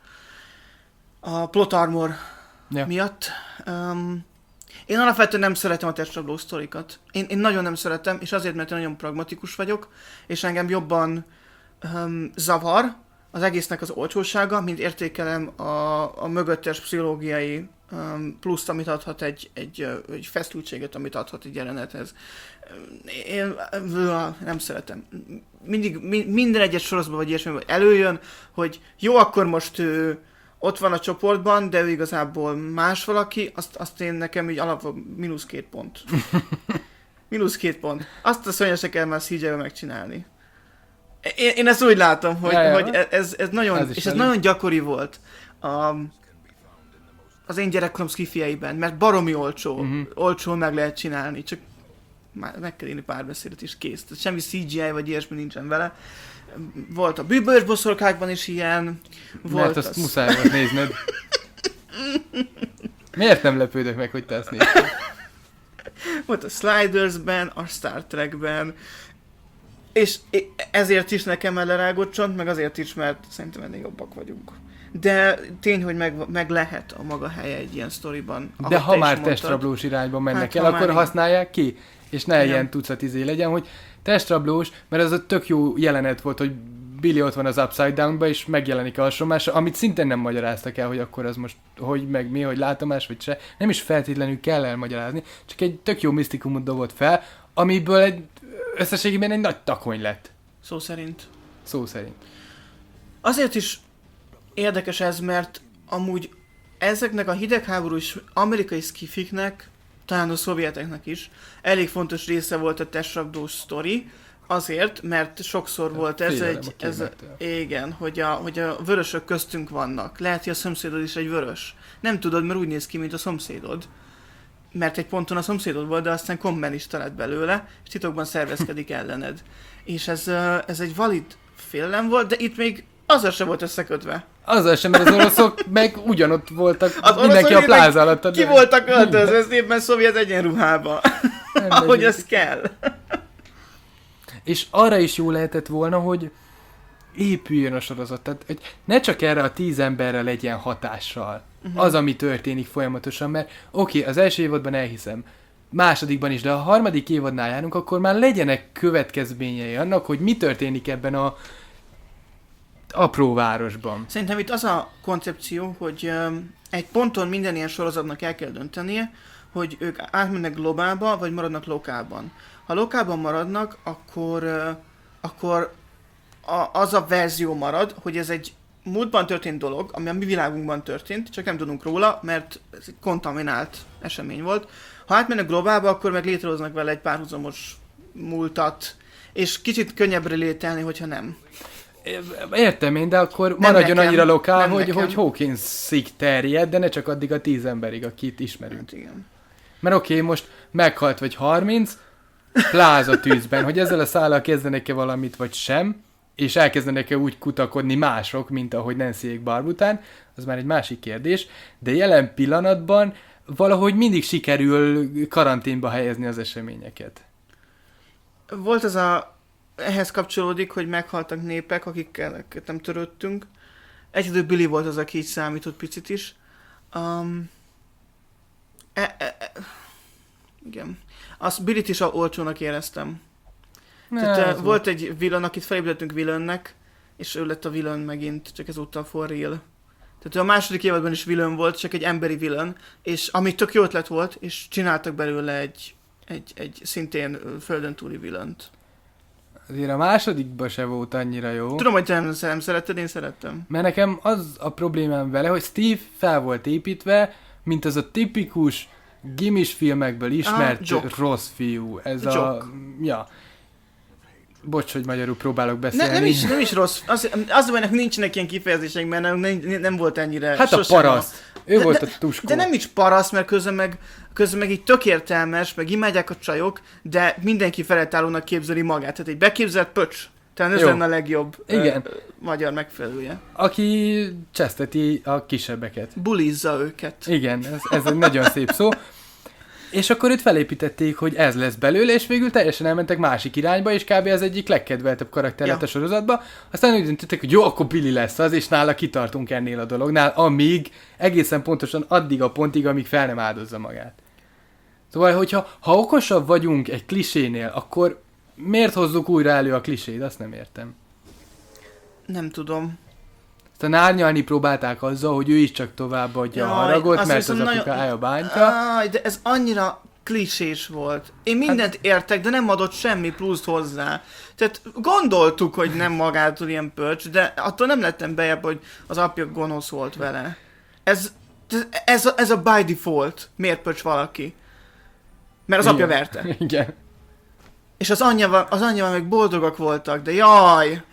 A plot armor ja. miatt. Um, én alapvetően nem szeretem a testrabló sztorikat. Én, én nagyon nem szeretem, és azért, mert én nagyon pragmatikus vagyok, és engem jobban um, zavar az egésznek az olcsósága, mint értékelem a, a mögöttes pszichológiai um, pluszt, amit adhat egy, egy, egy feszültséget, amit adhat egy jelenethez. Én nem szeretem. Mindig, minden egyes sorozatban vagy ilyesmiben előjön, hogy jó, akkor most ő ott van a csoportban, de ő igazából más valaki, azt, azt én nekem így alapban mínusz két pont. mínusz két pont. Azt a szörnyesek kell már cé gé-vel megcsinálni. Én, én ezt úgy látom, hogy, ja, ja. hogy ez, ez nagyon, ez és ez nagyon gyakori volt a, az én gyerekkorom szkifjeiben, mert baromi olcsó, uh-huh. olcsó meg lehet csinálni, csak már meg kell írni párbeszédet is kész. Tehát semmi cé gé i vagy ilyesmi nincsen vele. Volt a bűbös boszorkákban is ilyen. Volt mert azt az... muszáj volt nézned. Miért nem lepődök meg, hogy te ezt nézted? Volt a Slidersben, a Star Trekben, és ezért is nekem ellerágott csont, meg azért is, mert szerintem ennél jobbak vagyunk. De tény, hogy meg, meg lehet a maga helye egy ilyen sztoriban. De ha már testrablós irányba mennek hát, el, akkor már... használják ki, és ne ilyen tucat izé legyen, hogy testrablós, mert az a tök jó jelenet volt, hogy Billy ott van az Upside Down-ba, és megjelenik a alsomásra, amit szintén nem magyaráztak el, hogy akkor az most hogy, meg mi, hogy látomás, vagy se. Nem is feltétlenül kell elmagyarázni, csak egy tök jó misztikumot dobott fel, amiből egy összességében egy nagy takony lett. Szó szerint. Szó szerint. Azért is érdekes ez, mert amúgy ezeknek a hidegháborús amerikai szkifiknek, talán a szovjeteknek is, elég fontos része volt a testrablós sztori, azért, mert sokszor volt ez Félelem egy, ez a, igen, hogy a, hogy a vörösök köztünk vannak. Lehet, hogy a szomszédod is egy vörös. Nem tudod, mert úgy néz ki, mint a szomszédod. mert egy ponton a szomszédod volt, de aztán kommunista lett belőle, és titokban szervezkedik ellened. És ez, ez egy valid félelem volt, de itt még azzal sem volt összekötve. Azzal sem, mert az oroszok meg ugyanott voltak, az mindenki a pláza alatt. Ki voltak öltözve szépen szovjet egyenruhába, ahogy ez kell. És arra is jó lehetett volna, hogy épüljön a sorozat. Tehát, hogy ne csak erre a tíz emberre legyen hatással. Uh-huh. Az, ami történik folyamatosan, mert oké, okay, az első évadban elhiszem, másodikban is, de a harmadik évadnál járunk, akkor már legyenek következményei annak, hogy mi történik ebben a apró városban. Szerintem itt az a koncepció, hogy um, egy ponton minden ilyen sorozatnak el kell döntenie, hogy ők átmennek globálba, vagy maradnak lokálban. Ha lokálban maradnak, akkor, uh, akkor a, az a verzió marad, hogy ez egy múltban történt dolog, ami a mi világunkban történt, csak nem tudunk róla, mert ez egy kontaminált esemény volt. Ha átmennek globálba, akkor meg létrehoznak vele egy párhuzamos múltat, és kicsit könnyebbre lételni, hogyha nem. Értem én, de akkor nem maradjon nekem, annyira lokál, hogy, nekem. hogy Hawkinsig terjed, de ne csak addig a tíz emberig, akit ismerünk. Hát igen. Mert oké, okay, most meghalt vagy harminc, pláza tűzben, hogy ezzel a szállal kezdenek-e valamit, vagy sem, és elkezdenek-e úgy kutakodni mások, mint ahogy Nancyék Barbután, az már egy másik kérdés, de jelen pillanatban valahogy mindig sikerül karanténba helyezni az eseményeket. Volt az a, ehhez kapcsolódik, hogy meghaltak népek, akikkel nem törődtünk. Egyedül Billy volt az, aki így számított picit is. Um, e, e, e, igen. Azt Billyt is olcsónak éreztem. Ne, Tehát volt, volt egy villain, akit felébredtünk villainnek, és ő lett a villain megint, csak ezúttal for real. Tehát a második évadban is villain volt, csak egy emberi villain, és ami tök jó ötlet volt, és csináltak belőle egy, egy, egy szintén földön túli villaint. Azért a másodikban se volt annyira jó. Tudom, hogy te nem, nem szeretted, én szerettem. Mert nekem az a problémám vele, hogy Steve fel volt építve, mint az a tipikus gimis filmekből ismert ah, rossz fiú. Ez joke. A... Ja. Bocs, hogy magyarul próbálok beszélni. Ne, nem, is, nem is rossz. Az, az hogy nincsenek ilyen kifejezések, mert nem, nem, nem volt ennyire... Hát a paraszt. Ő de, volt a tuskó. De nem is paraszt, mert közben meg, közben meg így tök értelmes, meg imádják a csajok, de mindenki felettállónak képzeli magát. Tehát egy beképzelt pöcs. Tehát ez lenne a legjobb Igen. Ö, magyar megfelelője. Aki cseszteti a kisebbeket. Bulizza őket. Igen, ez, ez egy nagyon szép szó. És akkor őt felépítették, hogy ez lesz belőle, és végül teljesen elmentek másik irányba, és kb. Az egyik legkedveltebb karakter lett ja. a sorozatba. Aztán úgy döntöttek, hogy jó, akkor Billy lesz az, és nála kitartunk ennél a dolognál, amíg egészen pontosan addig a pontig, amíg fel nem áldozza magát. Szóval, hogyha ha okosabb vagyunk egy klisénél, akkor miért hozzuk újra elő a klisét? Azt nem értem. Nem tudom. Aztán árnyalni próbálták azzal, hogy ő is csak továbbadja a haragot, mert az nagyon... apukája bántja. Aj, de ez annyira klisés volt. Én mindent hát... értek, de nem adott semmi pluszt hozzá. Tehát gondoltuk, hogy nem magától ilyen pöcs, de attól nem lettem bejebb, hogy az apja gonosz volt vele. Ez, ez, a, ez a by default. Miért pöcs valaki? Mert az apja Igen. verte. Igen. És az anyjával, az anyjával meg boldogak voltak, de jaj!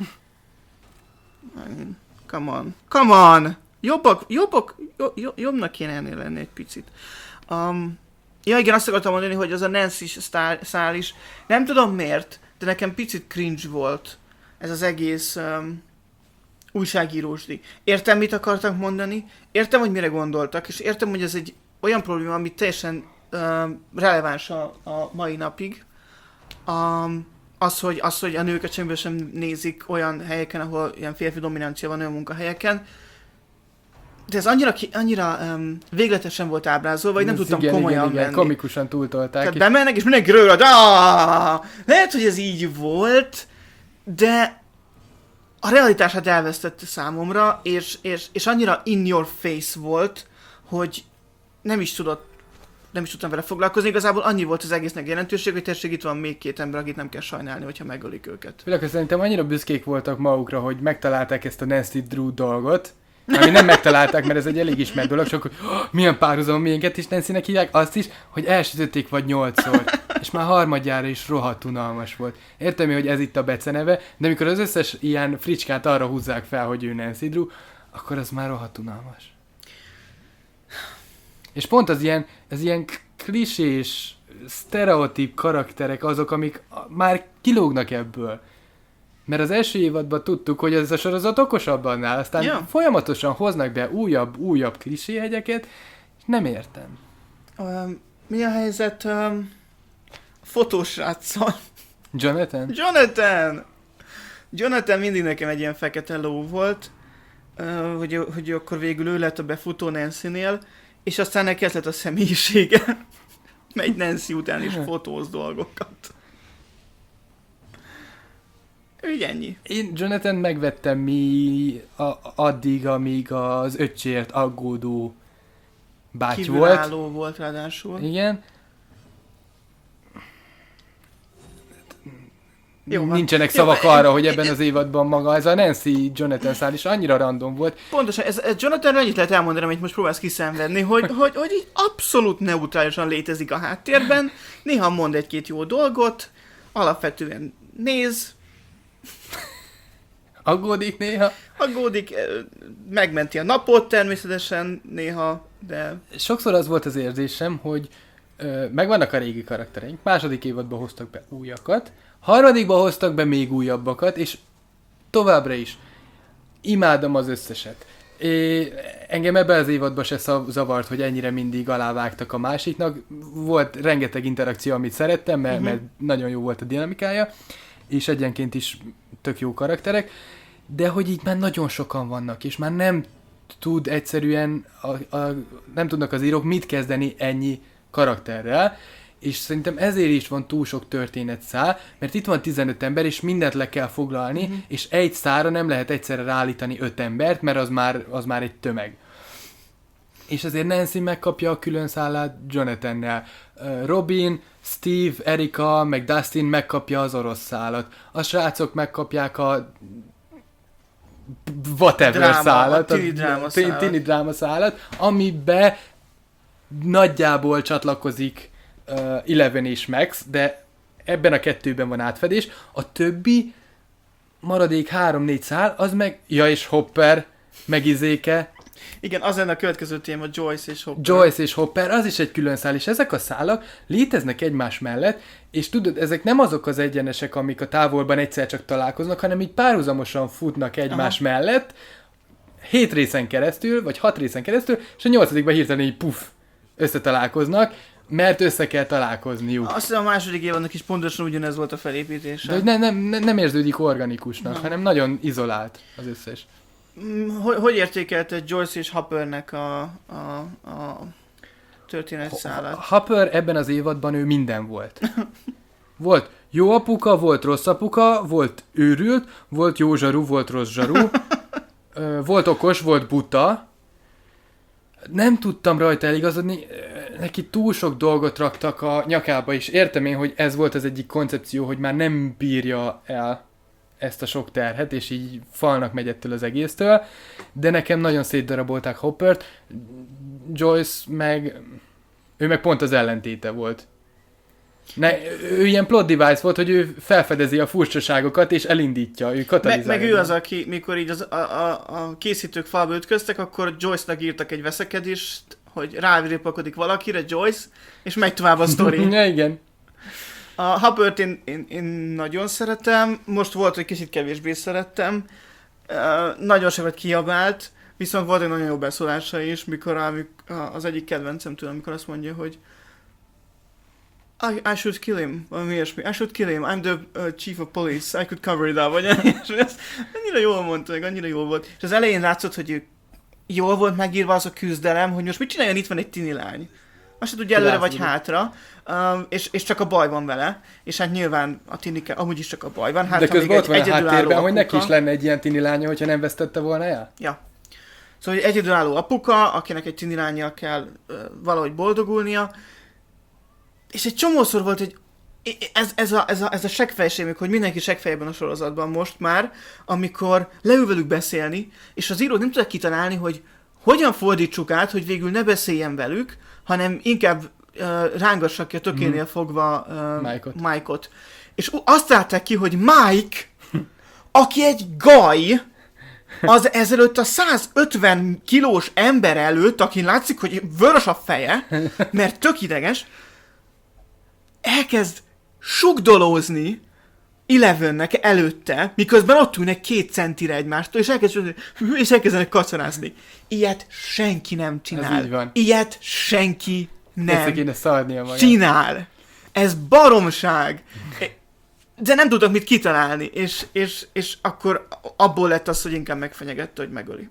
Come on. Come on! Jobbak, jobbak, jobb, jobbnak kéne ennél lenni egy picit. Um, ja igen, azt akartam mondani, hogy az a Nancy szál is, nem tudom miért, de nekem picit cringe volt ez az egész um, újságírósdi. Értem, mit akartak mondani, értem, hogy mire gondoltak, és értem, hogy ez egy olyan probléma, ami teljesen um, releváns a, a mai napig. Um, Az hogy, az, hogy a nőket semmiben sem nézik olyan helyeken, ahol ilyen férfi dominancia van, olyan munkahelyeken. De ez annyira, annyira um, végletesen volt ábrázolva, hogy nem ez tudtam igen, komolyan igen, igen, venni. Komikusan túltolták. Tehát bemennek, és mindenki rögöd, ah! Lehet, hogy ez így volt, de a realitását elvesztette számomra, és, és, és annyira in your face volt, hogy nem is tudott nem is tudtam vele foglalkozni, igazából annyi volt az egésznek jelentőség, hogy tessék, itt van még két ember, akit nem kell sajnálni, hogyha megölik őket. Főleg, szerintem annyira büszkék voltak magukra, hogy megtalálták ezt a Nancy Drew dolgot, ami nem megtalálták, mert ez egy elég ismert dolog, csak hogy oh, milyen párhuzam, milyenket is Nancynek hívják, azt is, hogy elsütötték vagy nyolcszor, és már harmadjára is rohadt unalmas volt. Értem én, hogy ez itt a beceneve, de amikor az összes ilyen fricskát arra húzzák fel, hogy ő Nancy Drew, akkor az már rohadt unalmas. És pont az ilyen, ez ilyen klisés, sztereotíp karakterek azok, amik már kilógnak ebből. Mert az első évadban tudtuk, hogy ez a sorozat okosabb annál, aztán ja. folyamatosan hoznak be újabb, újabb kliséhegyeket, és nem értem. Um, mi a helyzet um, fotósráccal? Jonathan? Jonathan! Jonathan mindig nekem egy ilyen fekete ló volt, uh, hogy, hogy akkor végül ő lett a befutó Nancy-nél, és aztán neki ez lett a személyisége. Megy Nancy után is fotóz dolgokat. Úgy ennyi. Én Jonathan megvettem mi a, addig, amíg az öccsért aggódó báty volt. Kívülálló volt ráadásul. Igen. Jó, nincsenek jó, szavak jó, arra, hogy ebben az évadban maga ez a Nancy Jonathan szál is annyira random volt. Pontosan, ez, ez Jonathan annyit lehet elmondani, amit most próbálsz kiszenvedni, hogy, hogy, hogy így abszolút neutrálisan létezik a háttérben, néha mond egy-két jó dolgot, alapvetően néz, aggódik néha. Aggódik, megmenti a napot természetesen néha, de... Sokszor az volt az érzésem, hogy ö, megvannak a régi karaktereink, második évadban hoztak be újakat, harmadikban hoztak be még újabbakat, és továbbra is imádom az összeset. É, engem ebben az évadban se zavart, hogy ennyire mindig alávágtak a másiknak. Volt rengeteg interakció, amit szerettem, mert, uh-huh. mert nagyon jó volt a dinamikája, és egyenként is tök jó karakterek, de hogy így már nagyon sokan vannak, és már nem tud egyszerűen, a, a, nem tudnak az írók mit kezdeni ennyi karakterrel, és szerintem ezért is van túl sok történetszál, mert itt van tizenöt ember, és mindent le kell foglalni, mm-hmm. és egy szára nem lehet egyszerre ráállítani öt embert, mert az már, az már egy tömeg. És azért Nancy megkapja a külön szállát Jonathannel. Robin, Steve, Erika, meg Dustin megkapja az orosz szállat. A srácok megkapják a whatever dráma, szállat, a tini dráma szállat. tini dráma szállat, amibe nagyjából csatlakozik uh, Eleven és Max, de ebben a kettőben van átfedés. A többi maradék három-négy szál, az meg, ja és Hopper, meg Izéke. Igen, az lenne a következő téma, Joyce és Hopper. Joyce és Hopper, az is egy külön szál, és ezek a szálak léteznek egymás mellett, és tudod, ezek nem azok az egyenesek, amik a távolban egyszer csak találkoznak, hanem így párhuzamosan futnak egymás Aha. mellett, hét részen keresztül, vagy hat részen keresztül, és a nyolcadikban hirtelen így puff, összetalálkoznak, mert össze kell találkozniuk. Azt hiszem a második évadnak is pontosan ugyanez volt a felépítése. De hogy ne, nem, ne, nem érződik organikusnak, nem. hanem nagyon izolált az összes. Hogy, hogy értékelte Joyce és Hoppernek a, a, a történetszállat? Hopper ebben az évadban ő minden volt. Volt jó apuka, volt rossz apuka, volt őrült, volt jó zsaru, volt rossz zsaru, volt okos, volt buta. Nem tudtam rajta eligazodni, neki túl sok dolgot raktak a nyakába is. Értem én, hogy ez volt az egyik koncepció, hogy már nem bírja el ezt a sok terhet, és így falnak megy ettől az egésztől, de nekem nagyon szétdarabolták Hoppert, Joyce meg, ő meg pont az ellentéte volt. Ne, ő ilyen plot device volt, hogy ő felfedezi a furcsaságokat, és elindítja, ő katalizálja. Meg, meg ő az, aki, mikor így az, a, a, a készítők falba ütköztek, akkor Joyce-nak írtak egy veszekedést, hogy rávirépakodik valakire, Joyce, és megy tovább a sztori. Ja, igen. A Hoppert én, én, én nagyon szeretem, most volt, hogy kicsit kevésbé szerettem, uh, nagyon sokat kiabált, viszont volt egy nagyon jó beszólása is, mikor a, az egyik kedvencem tőle, amikor azt mondja, hogy I, I should kill him, valami ilyesmi, I should kill him, I'm the uh, chief of police, I could cover it up, vagy ezt annyira jól mondta, meg annyira jól volt. És az elején látszott, hogy ő jól volt megírva az a küzdelem, hogy most mit csináljon, itt van egy tini lány. Azt se tudja előre vagy hátra, um, és, és csak a baj van vele, és hát nyilván a tinike, amúgy is csak a baj van. Hát, de közben ott van a háttérben, apuka, hogy neki is lenne egy ilyen tini lánya, hogyha nem vesztette volna el? Ja. Szóval egy egyedülálló apuka, akinek egy tini lányjal kell uh, valahogy boldogulnia, és egy csomószor volt, hogy ez, ez a, ez a, ez a seggfejségük, hogy mindenki seggfejében a sorozatban most már, amikor leül velük beszélni, és az írók nem tudják kitalálni, hogy hogyan fordítsuk át, hogy végül ne beszéljen velük, hanem inkább uh, rángassak ki a tökénél mm. fogva uh, Mike-ot. Mike-ot. És azt állták ki, hogy Mike, aki egy gaj, az ezelőtt a százötven kilós ember előtt, akin látszik, hogy vörös a feje, mert tök ideges, elkezd sugdolózni Elevennek előtte, miközben ott ülnek két centire egymástól, és, elkezd, és elkezdenek kacarászni. Ilyet senki nem csinál. Ilyet senki nem kéne szarnia magát. Csinál. Ez baromság. De nem tudok mit kitalálni, és, és, és akkor abból lett az, hogy inkább megfenyegette, hogy megöli.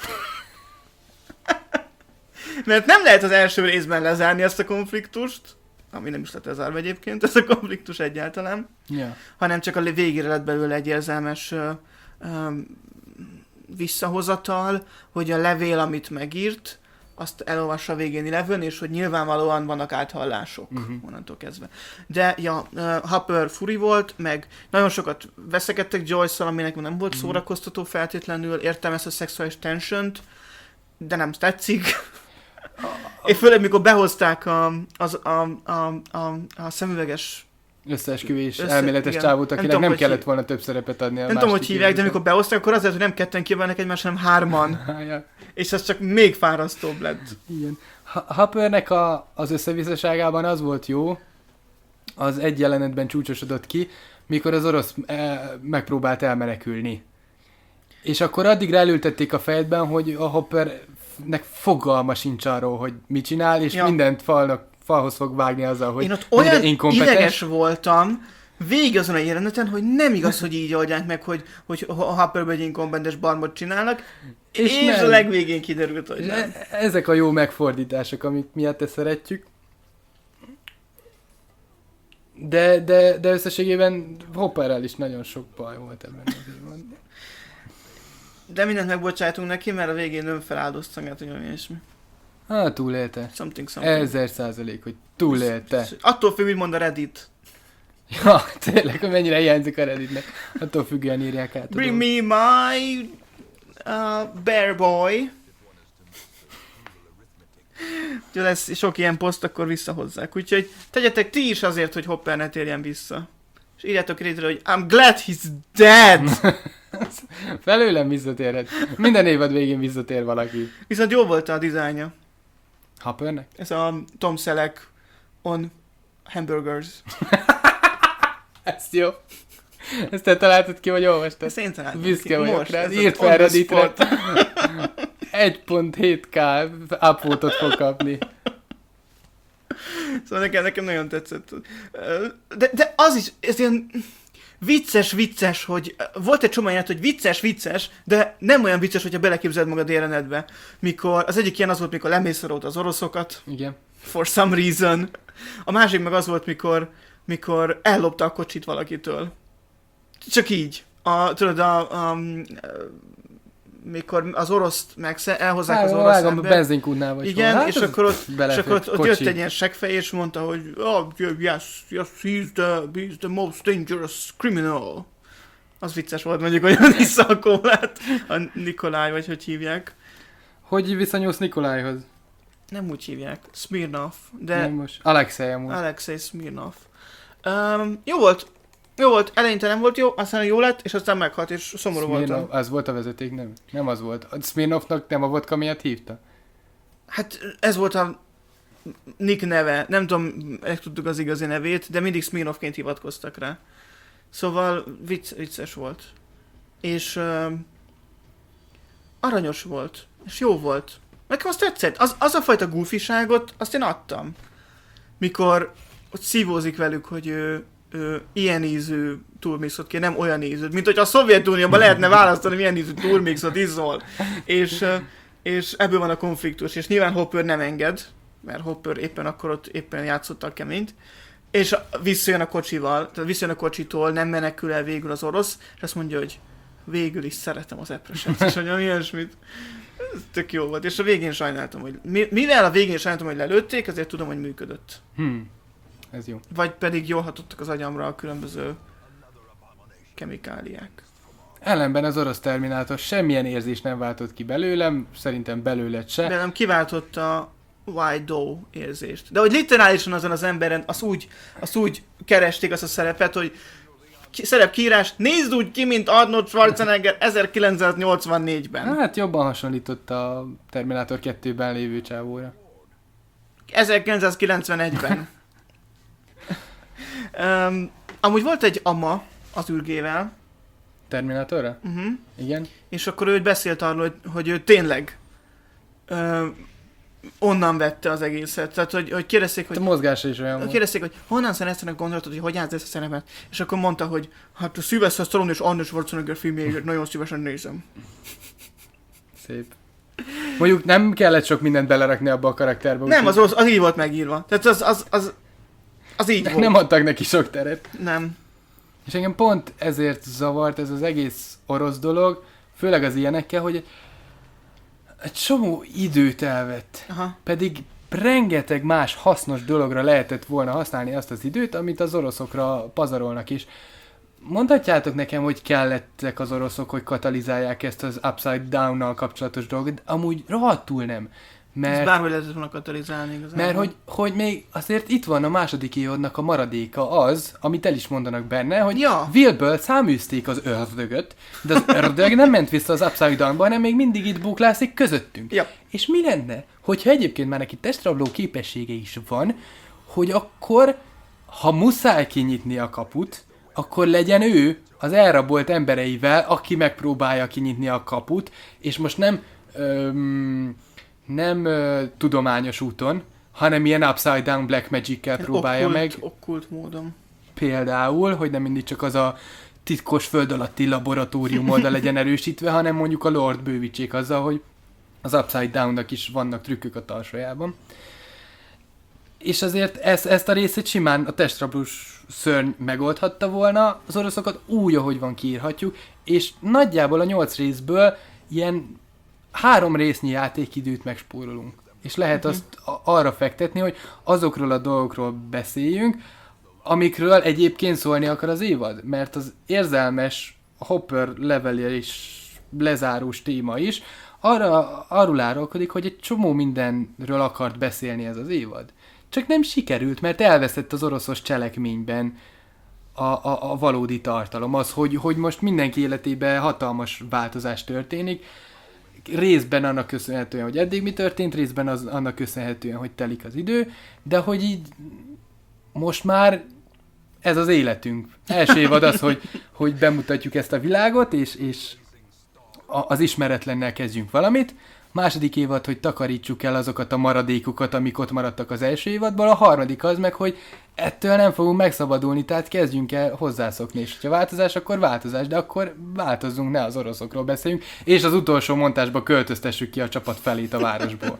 Mert nem lehet az első részben lezárni ezt a konfliktust, ami nem is lett lezárva egyébként, ez a konfliktus egyáltalán, yeah. hanem csak a végére lett belőle egy érzelmes uh, um, visszahozatal, hogy a levél, amit megírt, azt elolvassa a végén Eleven, és hogy nyilvánvalóan vannak áthallások uh-huh. onnantól kezdve. De ja, uh, Hopper furi volt, meg nagyon sokat veszekedtek Joyce-szal, aminek nem volt uh-huh. szórakoztató feltétlenül, értem ezt a szexuális tensiont, de nem tetszik. És főleg, mikor behozták a, az, a, a, a, a szemüveges összeesküvés össze, elméletes igen. csávót, akinek nem, nem kellett volna több szerepet adni. Nem tudom, hogy hívják, de amikor behozták, akkor azért, hogy nem ketten kívánnak egymást, hanem hárman. ja. És ez csak még fárasztóbb lett. Igen. Hoppernek a, az összevisszaságában az volt jó, az egy jelenetben csúcsosodott ki, mikor az orosz e, megpróbált elmenekülni. És akkor addigra elültették a fejedben, hogy a Hoppernek fogalma sincs arról, hogy mit csinál, és ja. mindent falnak falhoz fog vágni azzal, hogy én ott olyan ideges voltam végig azon a jeleneten, hogy nem igaz, hogy így oldják meg, hogy, hogy a Hopperben egy inkompetens barmot csinálnak, és, és a legvégén kiderült, hogy nem. Ezek a jó megfordítások, amik miatt ezt szeretjük. De, de, de összességében Hopperrel is nagyon sok baj volt ebben az évben. De mindent megbocsájtunk neki, mert a végén önfeláldozta magát, hogy olyan ilyesmi. Hát túlélte. Something, something. Ezer százalék, hogy túlélte. Attól függ, mit mond a Reddit. Ja, tényleg, hogy mennyire hiányzik a Redditnek. Attól függően írják át. Bring me my uh, bear boy. Ha lesz sok ilyen poszt, akkor visszahozzák. Úgyhogy tegyetek ti is azért, hogy Hopper ne térjen vissza. És írjátok Redditre, hogy I'm glad he's dead! Felőlem visszatérhet. Minden évad végén visszatér valaki. Viszont jó volt a dizájnja. Hoppernek? Ez a Tom Selleck on hamburgers. Ez jó. Ezt te találtad ki, vagy olvastad? Ezt én találtam Büszke ki. vagyok Most, rá. Írt fel Redditre. egy pont hét ká upvote-ot fog kapni. Szóval nekem, nekem nagyon tetszett. De, de az is, ez ilyen vicces, vicces, hogy volt egy csomó jelenet, hogy vicces, vicces, de nem olyan vicces, hogyha beleképzeled magad jelenetbe. Mikor, az egyik ilyen az volt, mikor lemészorolt az oroszokat. Igen. For some reason. A másik meg az volt, mikor, mikor ellopta a kocsit valakitől. Csak így. A, tudod, a, a, a mikor az oroszt meg elhozzák az orosz ember. A benzinkútnál vagy. Igen, hát és akkor ott, és akkor ott, ott jött egy ilyen seggfej, és mondta, hogy oh, yes, yes, he's the, he's the most dangerous criminal. Az vicces volt, mondjuk, hogy vissza a kólát. A Nikolaj, vagy hogy hívják. Hogy viszonyulsz Nikolájhoz? Nem úgy hívják. Smirnov. De nem most. Alexei amúgy. Alexei Smirnov. Um, jó volt. Jó volt, eleinte nem volt jó, aztán jó lett, és aztán meghalt, és szomorú Smirnov, voltam. az volt a vezeték, nem? Nem az volt. A Smirnovnak nem a vodka miatt hívta? Hát ez volt a nick neve, nem tudom, meg tudtuk az igazi nevét, de mindig Smirnovként hivatkoztak rá. Szóval vicc, vicces volt. És uh, aranyos volt, és jó volt. Nekem azt tetszett. Az, az a fajta goofiságot, azt én adtam. Mikor ott szívózik velük, hogy ő Ö, ilyen ízű turmixot kér, nem olyan ízű, mint hogy a Szovjetunióban lehetne választani, milyen ízű turmixot iszol. És, és ebből van a konfliktus, és nyilván Hopper nem enged, mert Hopper éppen akkor ott éppen játszotta a keményt, és visszajön a kocsival, tehát visszajön a kocsitól, nem menekül el végül az orosz, és azt mondja, hogy végül is szeretem az epreset, és olyan ilyesmit. Ez tök jó volt, és a végén sajnáltam, hogy mivel a végén sajnáltam, hogy lelőtték, ezért tudom, hogy működött. Hmm. Ez jó. Vagy pedig jól hatottak az agyamra a különböző kemikáliák. Ellenben az orosz Terminátor semmilyen érzés nem váltott ki belőlem, szerintem belőled se. De nem kiváltotta a Why Do érzést. De hogy literálisan azon az emberen, azt úgy, azt úgy keresték azt a szerepet, hogy szerepkiírás, nézd úgy ki, mint Arnold Schwarzenegger ezerkilencszáznyolcvannégyben. Hát jobban hasonlított a Terminátor kettőben lévő csávóra. ezerkilencszázkilencvenegyben. um, amúgy volt egy ama az űrgével. Terminátorra? Uh-huh. Igen. És akkor ő beszélt arról, hogy, hogy ő tényleg ö, onnan vette az egészet. Tehát, hogy, hogy kérdezték, hogy... A mozgása is olyan volt. Kérdezték, hogy honnan szereztenek gondolatot, hogy hogy állsz ezt a szerepet. És akkor mondta, hogy hát a Sylvester Stallone és Arnold Schwarzenegger filmjeiket nagyon szívesen nézem. Szép. Mondjuk nem kellett sok mindent belerakni abba a karakterbe. Nem, az, az, az így volt megírva. Tehát az, az, az, az így volt. Nem adtak neki sok teret. Nem. És engem pont ezért zavart ez az egész orosz dolog, főleg az ilyenekkel, hogy egy csomó időt elvett. Aha. Pedig rengeteg más hasznos dologra lehetett volna használni azt az időt, amit az oroszokra pazarolnak is. Mondhatjátok nekem, hogy kellettek az oroszok, hogy katalizálják ezt az Upside Down-nal kapcsolatos dolgot, de amúgy rohadtul nem. Mert, ezt bárhogy lehetett volna katalizálni igazából. mert hogy, hogy még azért itt van a második évadnak a maradéka az, amit el is mondanak benne, hogy ja. Willből száműzték az ördögöt, de az ördög nem ment vissza az Upside Downba, hanem még mindig itt búklászik közöttünk. Ja. És mi lenne, hogyha egyébként már neki testrabló képessége is van, hogy akkor, ha muszáj kinyitni a kaput, akkor legyen ő az elrabolt embereivel, aki megpróbálja kinyitni a kaput, és most nem... Öm, nem ö, tudományos úton, hanem ilyen upside down black magic-kel próbálja okkult, meg. Okkult módon. Például, hogy nem mindig csak az a titkos föld alatti laboratórium oldal legyen erősítve, hanem mondjuk a Lord bővítsék azzal, hogy az upside down-nak is vannak trükkök a tarsajában. És azért ezt, ezt a részét simán a testrablós szörny megoldhatta volna, az oroszokat úgy, ahogy van kiírhatjuk, és nagyjából a nyolc részből ilyen három résznyi játékidőt megspórolunk. És lehet azt arra fektetni, hogy azokról a dolgokról beszéljünk, amikről egyébként szólni akar az évad. Mert az érzelmes Hopper levelés lezárós téma is arra, arról árulkodik, hogy egy csomó mindenről akart beszélni ez az évad. Csak nem sikerült, mert elveszett az oroszos cselekményben a, a, a valódi tartalom. Az, hogy, hogy most mindenki életében hatalmas változás történik, részben annak köszönhetően, hogy eddig mi történt, részben az, annak köszönhetően, hogy telik az idő, de hogy így most már ez az életünk. Első évad az, hogy, hogy bemutatjuk ezt a világot, és, és a, az ismeretlennel kezdjünk valamit. Második évad, hogy takarítsuk el azokat a maradékokat, amik ott maradtak az első évadból. A harmadik az meg, hogy ettől nem fogunk megszabadulni, tehát kezdjünk el hozzászokni. És ha változás, akkor változás, de akkor változzunk, ne az oroszokról beszéljünk, és az utolsó montásba költöztessük ki a csapat felét a városból.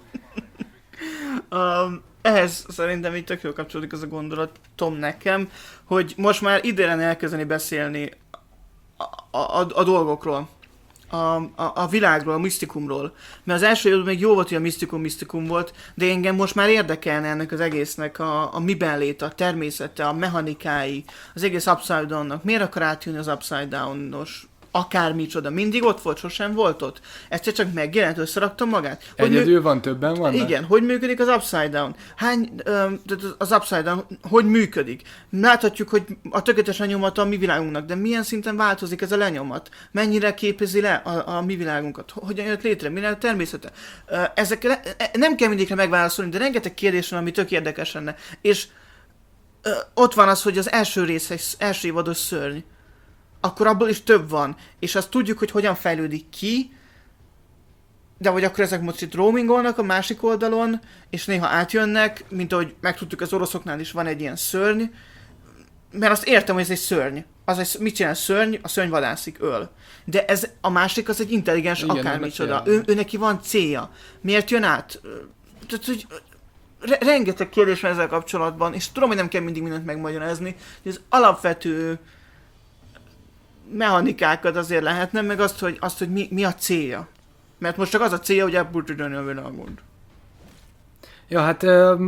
um, ehhez szerintem így tök jól kapcsolódik az a gondolat, Tom, nekem, hogy most már idén elkezdeni beszélni a, a, a, a dolgokról. A, a, a világról, a misztikumról. Mert az első évben még jó volt, hogy a misztikum misztikum volt, de engem most már érdekelne ennek az egésznek a, a miben lét, a természete, a mechanikái, az egész Upside Down-nak. Miért akar átjönni az Upside Down-os akármicsoda? Mindig ott volt, sosem volt ott? Egyszer csak megjelent, összerakta magát? Hogy Egyedül mű... van, többen vannak? Igen, hogy működik az Upside Down? Hány, um, az Upside Down, hogy működik? Láthatjuk, hogy a tökéletes lenyomata a mi világunknak, de milyen szinten változik ez a lenyomat? Mennyire képezi le a, a mi világunkat? Hogyan jött létre? Milyen a természete? Uh, ezekre nem kell mindikre megválaszolni, de rengeteg kérdés van, ami tök érdekes lenne. És uh, ott van az, hogy az első rész, egy első évados szörny, akkor abból is több van, és azt tudjuk, hogy hogyan fejlődik ki, de vagy akkor ezek most itt roamingolnak a másik oldalon, és néha átjönnek, mint ahogy megtudtuk, az oroszoknál is van egy ilyen szörny, mert azt értem, hogy ez egy szörny. Az egy, mit csinál szörny? A szörny vadászik, öl. De ez a másik az egy intelligens akármicsoda. Ő, ő neki van célja. Miért jön át? Tehát, hogy re- rengeteg kérdés van ezzel kapcsolatban, és tudom, hogy nem kell mindig mindent megmagyarázni, de ez alapvető mechanikákat azért lehetne, meg azt, hogy, azt, hogy mi, mi a célja. Mert most csak az a célja, hogy elpusztítani a világon. Ja, hát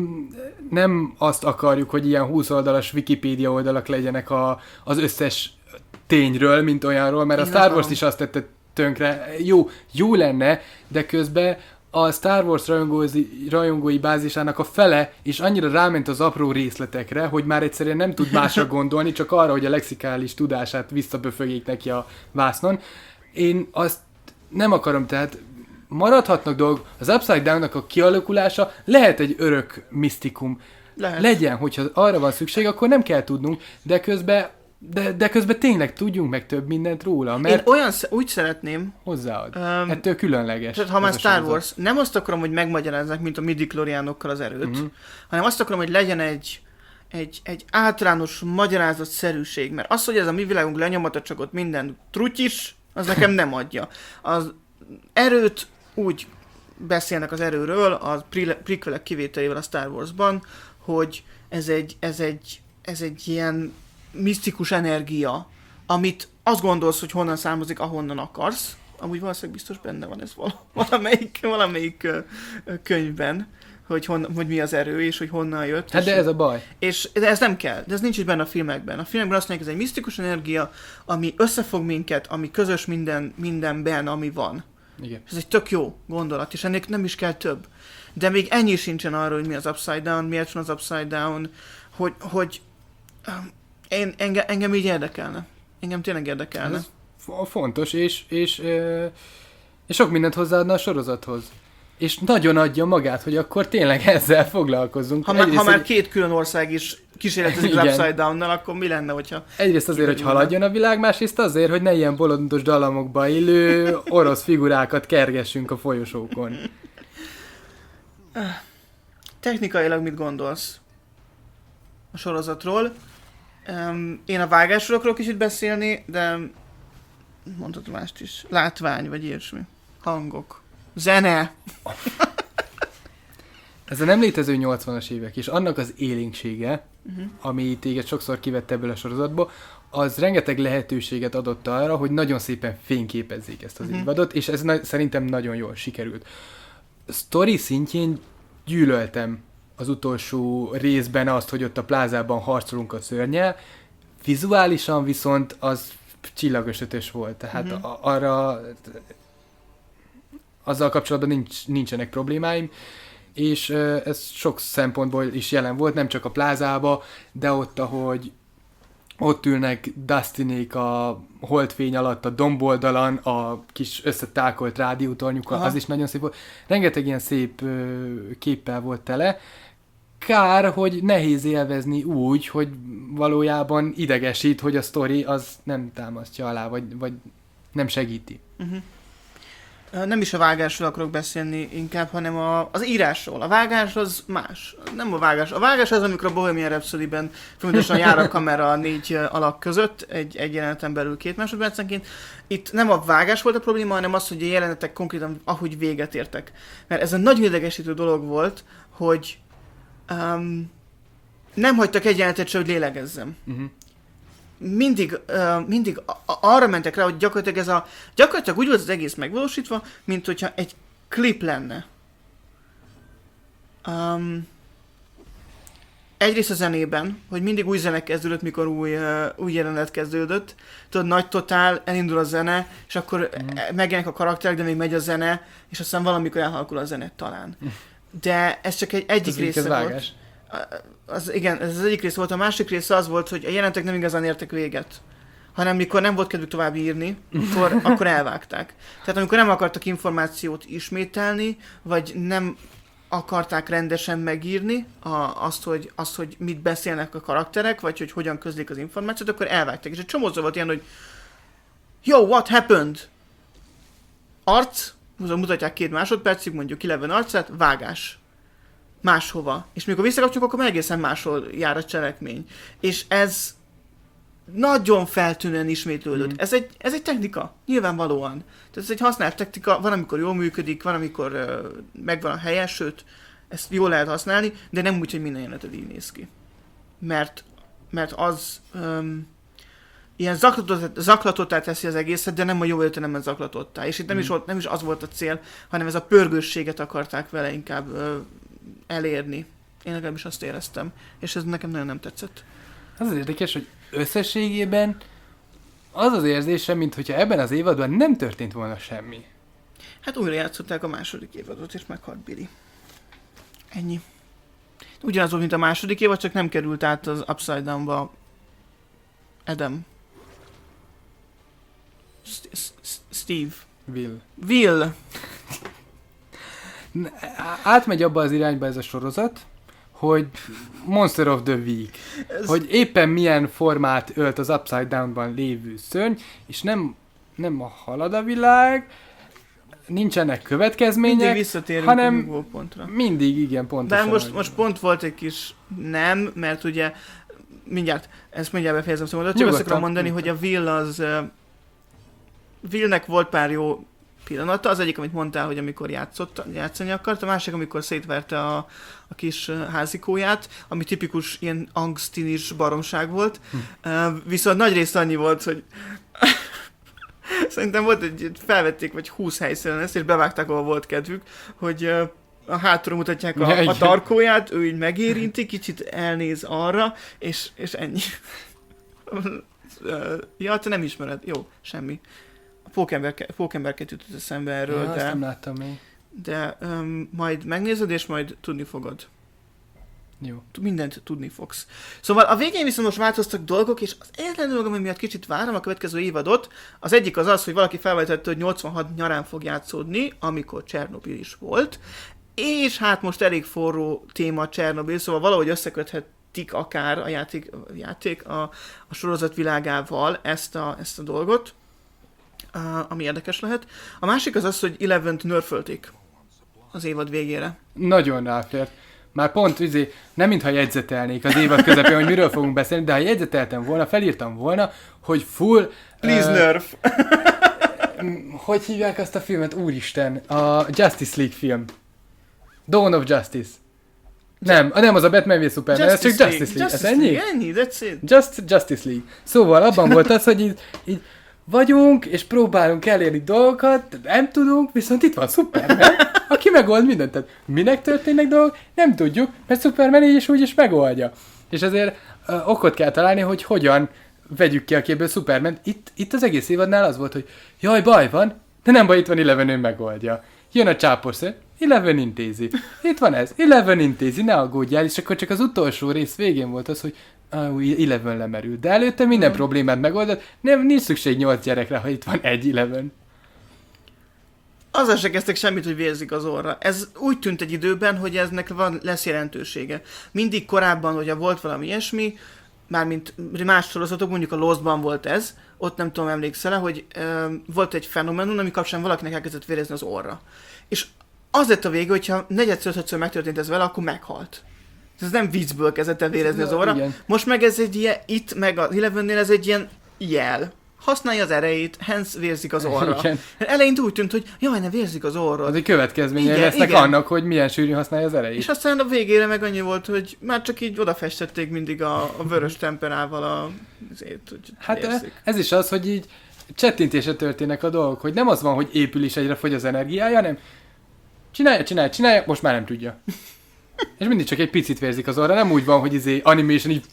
nem azt akarjuk, hogy ilyen húsz oldalas Wikipédia oldalak legyenek a, az összes tényről, mint olyanról, mert a Star Wars is azt tette tönkre. Jó, jó lenne, de közben a, a Star Wars rajongói, rajongói bázisának a fele is annyira ráment az apró részletekre, hogy már egyszerűen nem tud másra gondolni, csak arra, hogy a lexikális tudását visszaböfögjék neki a vásznon. Én azt nem akarom, tehát maradhatnak dolgok. Az Upside Down-nak a kialakulása lehet egy örök misztikum. Lehet. Legyen, hogyha arra van szükség, akkor nem kell tudnunk, de közben De, de közben tényleg tudjunk meg több mindent róla, mert... Én olyan, úgy szeretném... Hozzáad. Um, Ettől különleges. Tehát ha már Star Wars, nem azt akarom, hogy megmagyarázzák, mint a midi-kloriánokkal az erőt, uh-huh. hanem azt akarom, hogy legyen egy, egy, egy általános magyarázatszerűség, mert az, hogy ez a mi világunk lenyomata csak ott minden trutyis, az nekem nem adja. Az erőt úgy beszélnek az erőről, a prequelek kivételével a Star Warsban, hogy ez egy, ez egy, ez egy ilyen misztikus energia, amit azt gondolsz, hogy honnan származik, ahonnan akarsz. Amúgy valószínűleg biztos benne van ez valamelyik, valamelyik könyvben, hogy, hon, hogy mi az erő, és hogy honnan jött. Hát de ez a baj. És de ez nem kell, de ez nincs is benne a filmekben. A filmekben azt mondják, ez egy misztikus energia, ami összefog minket, ami közös minden, mindenben, ami van. Igen. Ez egy tök jó gondolat, és ennek nem is kell több. De még ennyi sincsen arról, hogy mi az Upside Down, miért van az Upside Down, hogy, hogy Én, engem, engem így érdekelne. Engem tényleg érdekelne. Ez fontos, és, és, és sok mindent hozzáadna a sorozathoz. És nagyon adja magát, hogy akkor tényleg ezzel foglalkozzunk. Ha, Egyrészt, ha már két külön ország is kísérletezik az Upside Down-nal, akkor mi lenne, hogyha... Egyrészt azért, hogy haladjon a világ, másrészt azért, hogy ne ilyen bolondos dallamokba illő orosz figurákat kergessünk a folyosókon. Technikailag mit gondolsz a sorozatról? Um, én a vágásról akarok kicsit beszélni, de mondhatom mást is. Látvány, vagy ilyesmi. Hangok. Zene. Ez a nem létező nyolcvanas évek, és annak az élénksége, uh-huh. ami téged sokszor kivett ebből a sorozatból, az rengeteg lehetőséget adott arra, hogy nagyon szépen fényképezzék ezt az uh-huh. évadot, és ez na- szerintem nagyon jól sikerült. Story szintjén gyűlöltem az utolsó részben azt, hogy ott a plázában harcolunk a szörnnyel, vizuálisan viszont az csillagos-ötös volt, tehát uh-huh. a- arra azzal kapcsolatban nincs, nincsenek problémáim, és uh, ez sok szempontból is jelen volt, nem csak a plázába, de ott, ahogy ott ülnek Dustinék a holdfény alatt a domboldalon, a kis összetákolt rádiótornyukkal, az is nagyon szép volt. Rengeteg ilyen szép uh, képpel volt tele. Kár, hogy nehéz élvezni úgy, hogy valójában idegesít, hogy a sztori az nem támasztja alá, vagy, vagy nem segíti. Uh-huh. Nem is a vágásról akarok beszélni inkább, hanem a, az írásról. A vágás az más. Nem a vágás. A vágás az, amikor a Bohemian Rhapsody-ben folyamatosan jár a kamera négy alak között, egy, egy jeleneten belül két másodpercenként. Itt nem a vágás volt a probléma, hanem az, hogy a jelenetek konkrétan ahogy véget értek. Mert ez egy nagyon idegesítő dolog volt, hogy um, nem hagytak egy jelenetet se, hogy lélegezzem. Uh-huh. Mindig, uh, mindig a- arra mentek rá, hogy gyakorlatilag ez a... Gyakorlatilag úgy volt az egész megvalósítva, mint hogyha egy klip lenne. Um, egyrészt a zenében, hogy mindig új zene kezdődött, mikor új, uh, új jelenet kezdődött. Tudod, nagy totál, elindul a zene, és akkor mm. megjelenik a karakterek, de még megy a zene, és aztán valamikor elhalkul a zene talán. De ez csak egy egyik ez része volt. Vágás. Az, igen, ez az egyik rész volt. A másik része az volt, hogy a jelentek nem igazán értek véget, hanem mikor nem volt kedvük tovább írni, akkor, akkor elvágták. Tehát amikor nem akartak információt ismételni, vagy nem akarták rendesen megírni a, azt, hogy, azt, hogy mit beszélnek a karakterek, vagy hogy hogyan közlik az információt, akkor elvágták. És egy csomószor volt ilyen, hogy Yo, what happened? Arc, mutatják két másodpercig, mondjuk Eleven arcát, vágás. Máshova. És mikor visszakapcsoljuk, akkor egészen máshol jár a cselekmény. És ez nagyon feltűnően ismétlődött. Mm. Ez, egy, ez egy technika, nyilvánvalóan. Tehát ez egy használt technika, van, amikor jól működik, van, amikor uh, megvan a helye, sőt, ezt jól lehet használni, de nem úgy, hogy minden jeleneted így néz ki. Mert, mert az um, ilyen zaklatott, zaklatottá teszi az egészet, de nem a jó értelemben zaklatottá. És itt nem, mm. is volt, nem is az volt a cél, hanem ez a pörgősséget akarták vele inkább uh, elérni. Én legalábbis azt éreztem. És ez nekem nagyon nem tetszett. Az az érdekes, hogy összességében az az érzésem, mintha ebben az évadban nem történt volna semmi. Hát újra játszották a második évadot, és meghalt Billy. Ennyi. Ugyanaz volt, mint a második évad, csak nem került át az Upside Down-ba Adam. St- St- Steve. Will. Will. Átmegy abba az irányba ez a sorozat, hogy Monster of the Week. Ez... Hogy éppen milyen formát ölt az Upside Down-ban lévő szörny, és nem, nem a halad a világ, nincsenek következmények, mindig visszatérünk hanem a pontra. Mindig, igen, pontosan. De most, most pont volt egy kis nem, mert ugye mindjárt, ezt mindjárt befejezem szóval, csak azt akarom mondani, nyugodtan. Hogy a Will az uh, Willnek volt pár jó pillanata, az egyik, amit mondtál, hogy amikor játszott, játszani akart, a másik, amikor szétverte a, a kis házikóját, ami tipikus ilyen angstinis baromság volt, hm. uh, viszont nagy rész annyi volt, hogy szerintem volt egy, felvették vagy húsz helyszínen ezt, és bevágták, ahol volt kedvük, hogy uh, a hátulra mutatják a, a tarkóját, ő így megérinti, kicsit elnéz arra, és, és ennyi. Ja, te nem ismered. Jó, semmi. A Pókemberket jutott eszembe erről, ja, de... nem láttam még. De um, majd megnézed, és majd tudni fogod. Jó. Mindent tudni fogsz. Szóval a végén viszont most változtak dolgok, és az egyetlen dolog, ami miatt kicsit várom a következő évadot, az egyik az az, hogy valaki felvetette, hogy nyolcvanhat nyarán fog játszódni, amikor Csernobil is volt, és hát most elég forró téma Csernobil, szóval valahogy összeköthetik akár a játék, a, játék, a, a sorozat világával ezt a, ezt a dolgot, a, ami érdekes lehet. A másik az az, hogy Elevent nerfölték az évad végére. Nagyon ráfért. Már pont, izé, nem mintha jegyzetelnék az évad közepén, hogy miről fogunk beszélni, de ha jegyzeteltem volna, felírtam volna, hogy full... Please uh, nerf! Hogy hívják azt a filmet? Úristen, a Justice League film. Dawn of Justice. Nem, nem az a Batman v Superman, ez csak Justice League. League. Justice ez ennyi? League, ennyi, that's it. Just Justice League. Szóval abban volt az, hogy így, így vagyunk, és próbálunk elérni dolgokat, nem tudunk, viszont itt van Superman, aki megold mindent. Tehát minek történnek dolgok, nem tudjuk, mert Superman így is úgy is megoldja. És azért uh, okot kell találni, hogy hogyan vegyük ki a képből Superman. Itt, itt az egész évadnál az volt, hogy jaj, baj van, de nem baj, itt van Eleven, ő megoldja. Jön a csápos ször, Eleven intézi. Itt van ez, Eleven intézi, ne aggódjál, és akkor csak az utolsó rész végén volt az, hogy ah, Eleven lemerült. De előtte minden mm. problémát megoldott, nem, nincs szükség nyolc gyerekre, ha itt van egy Eleven. Azzal se kezdtek semmit, hogy vérzik az orra. Ez úgy tűnt egy időben, hogy eznek van, lesz jelentősége. Mindig korábban, hogyha volt valami ilyesmi, mármint más sorozatok, mondjuk a Lostban volt ez, ott nem tudom, emlékszel-e, hogy ö, volt egy fenomenon, ami kapcsán valakinek elkezdett vérezni az orra. És az lett a vége, hogyha negyedször-ötször megtörtént ez vele, akkor meghalt. Ez nem viccből kezdett el vérezni az orra. Igen. Most meg ez egy ilyen, itt meg az Elevennél ez egy ilyen jel. Használja az erejét, hence vérzik az orra. Igen. Eleinte úgy tűnt, hogy jaj, ne vérzik az orra. Az egy következménye lesznek igen. annak, hogy milyen sűrű használja az erejét. És aztán a végére meg annyi volt, hogy már csak így odafestették mindig a, a vörös temperával a... Azért, hogy hát érzik. Ez is az, hogy így csettintésre történnek a dolgok, hogy nem az van, hogy épül is egyre fogy az energiája, hanem csinálja, csinálja, csinálja, most már nem tudja. És mindig csak egy picit vérzik az orra, nem úgy van, hogy izé animation így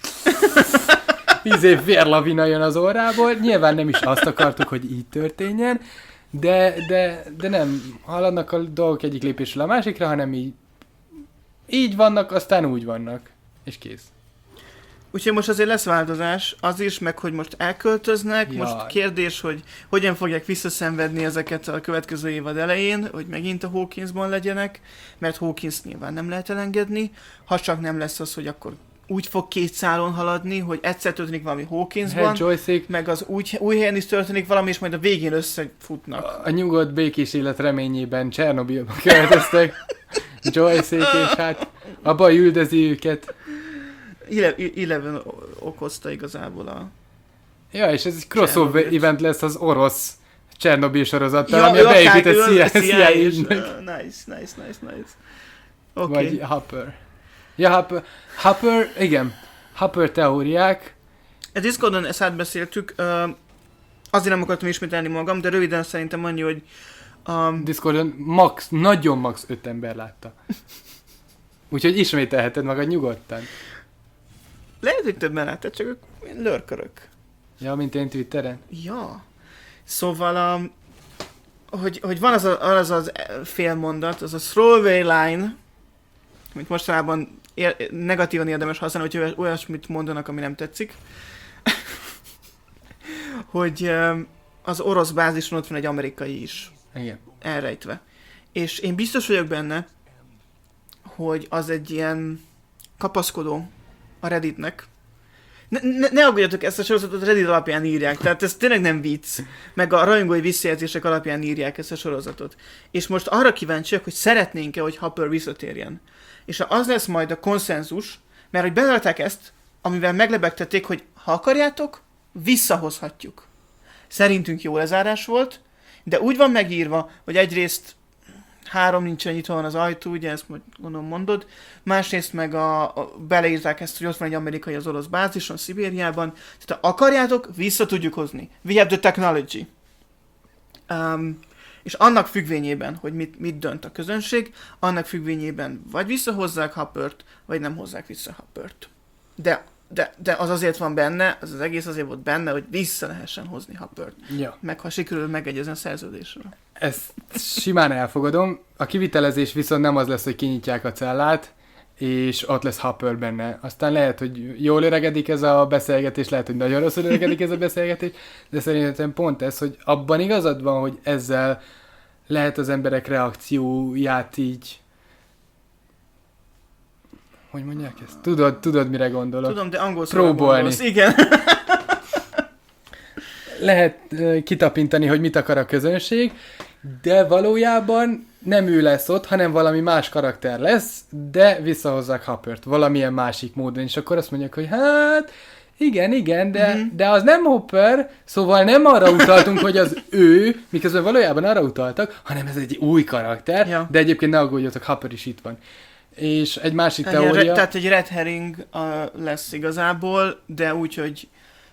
izé vérlavina jön az orrából. Nyilván nem is azt akartuk, hogy így történjen, de, de, de nem haladnak a dolgok egyik lépésről a másikra, hanem így így vannak, aztán úgy vannak. És kész. Úgyhogy most azért lesz változás, az is, meg hogy most elköltöznek, Jaj. Most kérdés, hogy hogyan fogják visszaszenvedni ezeket a következő évad elején, hogy megint a Hawkinsban legyenek, mert Hawkins nyilván nem lehet elengedni, ha csak nem lesz az, hogy akkor úgy fog két szálon haladni, hogy egyszer történik valami Hawkinsban, meg az úgy, új helyen is történik valami, és majd a végén összefutnak. A, a nyugodt békés élet reményében Csernobilba költöztek, Joyce-ék, és hát a baj üldözi őket. Eleven okozta igazából a... Ja, és ez egy crossover Csernobyl. Event lesz az orosz Csernobil sorozattal, ja, ami a beépített C I A-nek. Nice, nice, nice, nice. Okay. Vagy Hopper. Ja, Hopper, Hopper, igen. Hopper teóriák. A Discordon ezt átbeszéltük, uh, azért nem akartam ismételni magam, de röviden szerintem annyi, hogy... Um, Discordon max, nagyon max öt ember látta. Úgyhogy ismételheted magad nyugodtan. Lehet, hogy többen láttad, csak ők lörkörök. Ja, mint én Twitteren? Ja. Szóval a, hogy, hogy van az, a, az az félmondat, az a throwaway line, amit mostanában ér, negatívan érdemes használni, hogy olyasmit mondanak, ami nem tetszik, hogy az orosz bázison ott van egy amerikai is. Igen. Elrejtve. És én biztos vagyok benne, hogy az egy ilyen kapaszkodó a Redditnek. Ne, ne, ne aggódjatok, ezt a sorozatot a Reddit alapján írják, tehát ez tényleg nem vicc. Meg a rajongói visszajelzések alapján írják ezt a sorozatot. És most arra kíváncsiak, hogy szeretnénk-e, hogy Hopper visszatérjen. És az lesz majd a konszenzus, mert hogy bedarták ezt, amivel meglebegtették, hogy ha akarjátok, visszahozhatjuk. Szerintünk jó lezárás volt, de úgy van megírva, hogy egyrészt három nincsen nyitva van az ajtó, ugye ezt majd gondolom mondod, másrészt meg a, a, beleírták ezt, hogy ott van egy amerikai az orosz bázison, Szibériában, tehát ha akarjátok, vissza tudjuk hozni. We have the technology. Um, és annak függvényében, hogy mit, mit dönt a közönség, annak függvényében vagy visszahozzák Hoppert, vagy nem hozzák vissza Hoppert. De De, de az azért van benne, az az egész azért volt benne, hogy vissza lehessen hozni Hoppert. Ja. Meg ha sikerül megegyezni a szerződésről. Ezt simán elfogadom. A kivitelezés viszont nem az lesz, hogy kinyitják a cellát, és ott lesz Hopper benne. Aztán lehet, hogy jól öregedik ez a beszélgetés, lehet, hogy nagyon rosszul öregedik ez a beszélgetés, de szerintem pont ez, hogy abban igazad van, hogy ezzel lehet az emberek reakcióját így... Hogy mondják ezt? Tudod, tudod mire gondolok? Tudom, de angol szóval próbálni. Gondolsz. Igen. Lehet uh, kitapintani, hogy mit akar a közönség, de valójában nem ő lesz ott, hanem valami más karakter lesz, de visszahozzák Hoppert valamilyen másik módon, és akkor azt mondják, hogy hát igen, igen, de, mm-hmm. de az nem Hopper, szóval nem arra utaltunk, hogy az ő, miközben valójában arra utaltak, hanem ez egy új karakter, ja. De egyébként ne aggódjatok, Hopper is itt van. És egy másik egy teória... Re- tehát egy red herring uh, lesz igazából, de úgy, hogy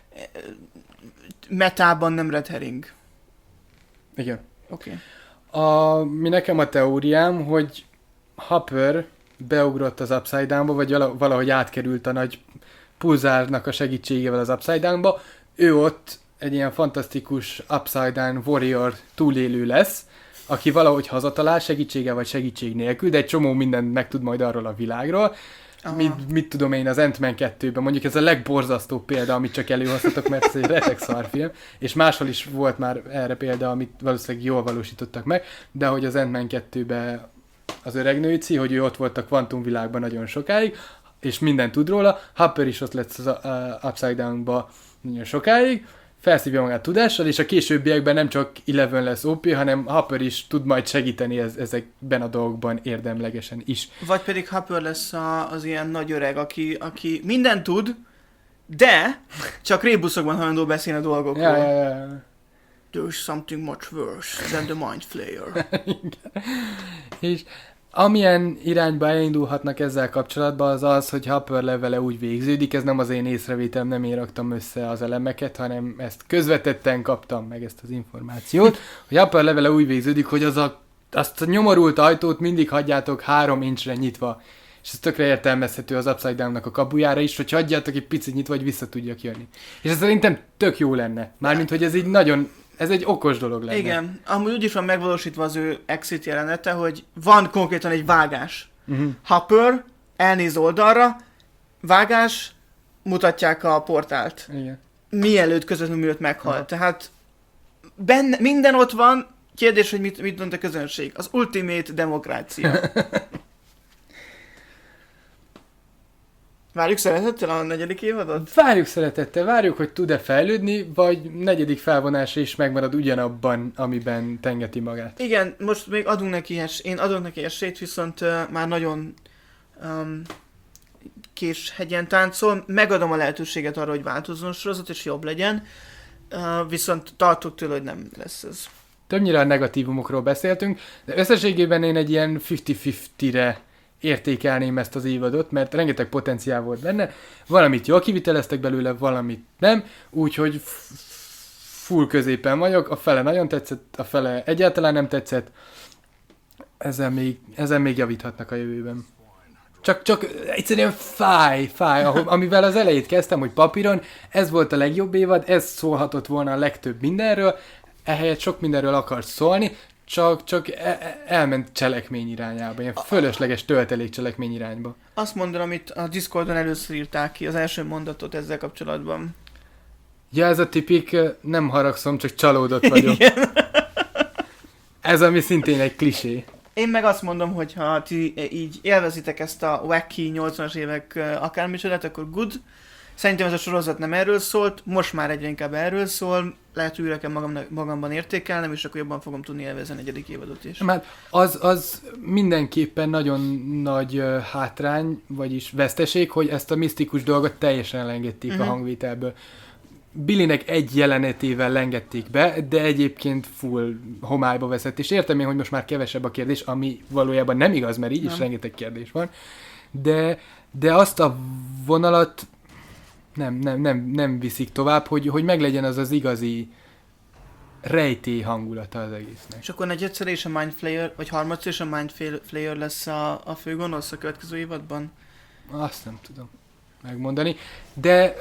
metában nem red herring. Igen. Oké. Okay. A, mi nekem a teóriám, hogy Hopper beugrott az Upside Downba, vagy valahogy átkerült a nagy pulzárnak a segítségével az Upside Downba. Ő ott egy ilyen fantasztikus Upside Down Warrior túlélő lesz, aki valahogy hazatalál segítséggel vagy segítség nélkül, de egy csomó mindent megtud majd arról a világról. Mit, mit tudom én az Ant-Man kettőben, mondjuk ez a legborzasztóbb példa, amit csak előhoztatok, mert ez egy retek szarfilm, és máshol is volt már erre példa, amit valószínűleg jól valósítottak meg, de hogy az Ant-Man kettőben az öreg nőci, hogy ő ott volt a kvantumvilágban nagyon sokáig, és minden tud róla, Hopper is ott lesz az uh, Upside Down-ba nagyon sokáig, felszívja magát tudással, és a későbbiekben nem csak Eleven lesz ó pé, hanem Hopper is tud majd segíteni ez, ezekben a dolgokban érdemlegesen is. Vagy pedig Hopper lesz a, az ilyen nagy öreg, aki, aki mindent tud, de csak rébuszokban hajlandó beszélni a dolgokról. Ja, ja, ja. There's something much worse than the Mind Flayer. És amilyen irányba elindulhatnak ezzel kapcsolatban, az az, hogy Hopper levele úgy végződik, ez nem az én észrevételem, nem én raktam össze az elemeket, hanem ezt közvetetten kaptam meg ezt az információt, hogy Hopper levele úgy végződik, hogy az a, azt a nyomorult ajtót mindig hagyjátok három incsre nyitva. És ez tökre értelmezhető az Upside Down-nak a kapujára is, hogy hagyjátok egy picit nyitva, hogy vissza tudjak jönni. És ez szerintem tök jó lenne. Mármint, hogy ez így nagyon... Ez egy okos dolog lenne. Igen, amúgy úgy is van megvalósítva az ő exit jelenete, hogy van konkrétan egy vágás. Uh-huh. Hopper elnéz oldalra, vágás, mutatják a portált. Igen. Mielőtt közvetlenül mielőtt meghal. Uh-huh. Tehát benne, minden ott van, kérdés, hogy mit, mit dönt a közönség. Az ultimate demokrácia. Várjuk szeretettel a negyedik évadot? Várjuk szeretettel, várjuk, hogy tud-e fejlődni, vagy negyedik felvonásra is megmarad ugyanabban, amiben tengeti magát. Igen, most még adunk neki es, én adok neki esélyt, viszont uh, már nagyon um, késhegyen táncol. Megadom a lehetőséget arra, hogy változzon a sorozat, és jobb legyen, uh, viszont tartok tőle, hogy nem lesz ez. Többnyire a negatívumokról beszéltünk, de összességében én egy ilyen ötven-ötvenre értékelném ezt az évadot, mert rengeteg potenciál volt benne, valamit jól kiviteleztek belőle, valamit nem, úgyhogy full középen vagyok, a fele nagyon tetszett, a fele egyáltalán nem tetszett, ezen még, ezen még javíthatnak a jövőben. Csak, csak egyszerűen fáj, fáj, amivel az elejét kezdtem, hogy papíron, ez volt a legjobb évad, ez szólhatott volna a legtöbb mindenről, ehelyett sok mindenről akarsz szólni, csak, csak e- elment cselekmény irányába, ilyen fölösleges töltelék cselekmény irányba. Azt mondom, amit a Discordon először írták ki, az első mondatot ezzel kapcsolatban. Ja, ez a tipik, nem haragszom, csak csalódott vagyok. Igen. Ez ami szintén egy klisé. Én meg azt mondom, hogy ha ti így élvezitek ezt a wacky nyolcvanas évek akármicsodát, akkor good. Szerintem ez a sorozat nem erről szólt, most már egyre inkább erről szól, lehet, hogy újra kell magam, magamban értékelnem, és akkor jobban fogom tudni élvezni a negyedik évadot is. Mert az, az mindenképpen nagyon nagy uh, hátrány, vagyis veszteség, hogy ezt a misztikus dolgot teljesen elengedték uh-huh. a hangvételből. Billynek egy jelenetével lengették be, de egyébként full homályba veszett, és értem én, hogy most már kevesebb a kérdés, ami valójában nem igaz, mert így nem. is rengeteg kérdés van, de, de azt a vonalat nem, nem, nem, nem viszik tovább, hogy, hogy meglegyen az az igazi rejtély hangulata az egésznek. És akkor negyedszer és a Mind Flayer, vagy harmadszor és a Mind Flayer lesz a, a főgonosz a következő évadban? Azt nem tudom megmondani, de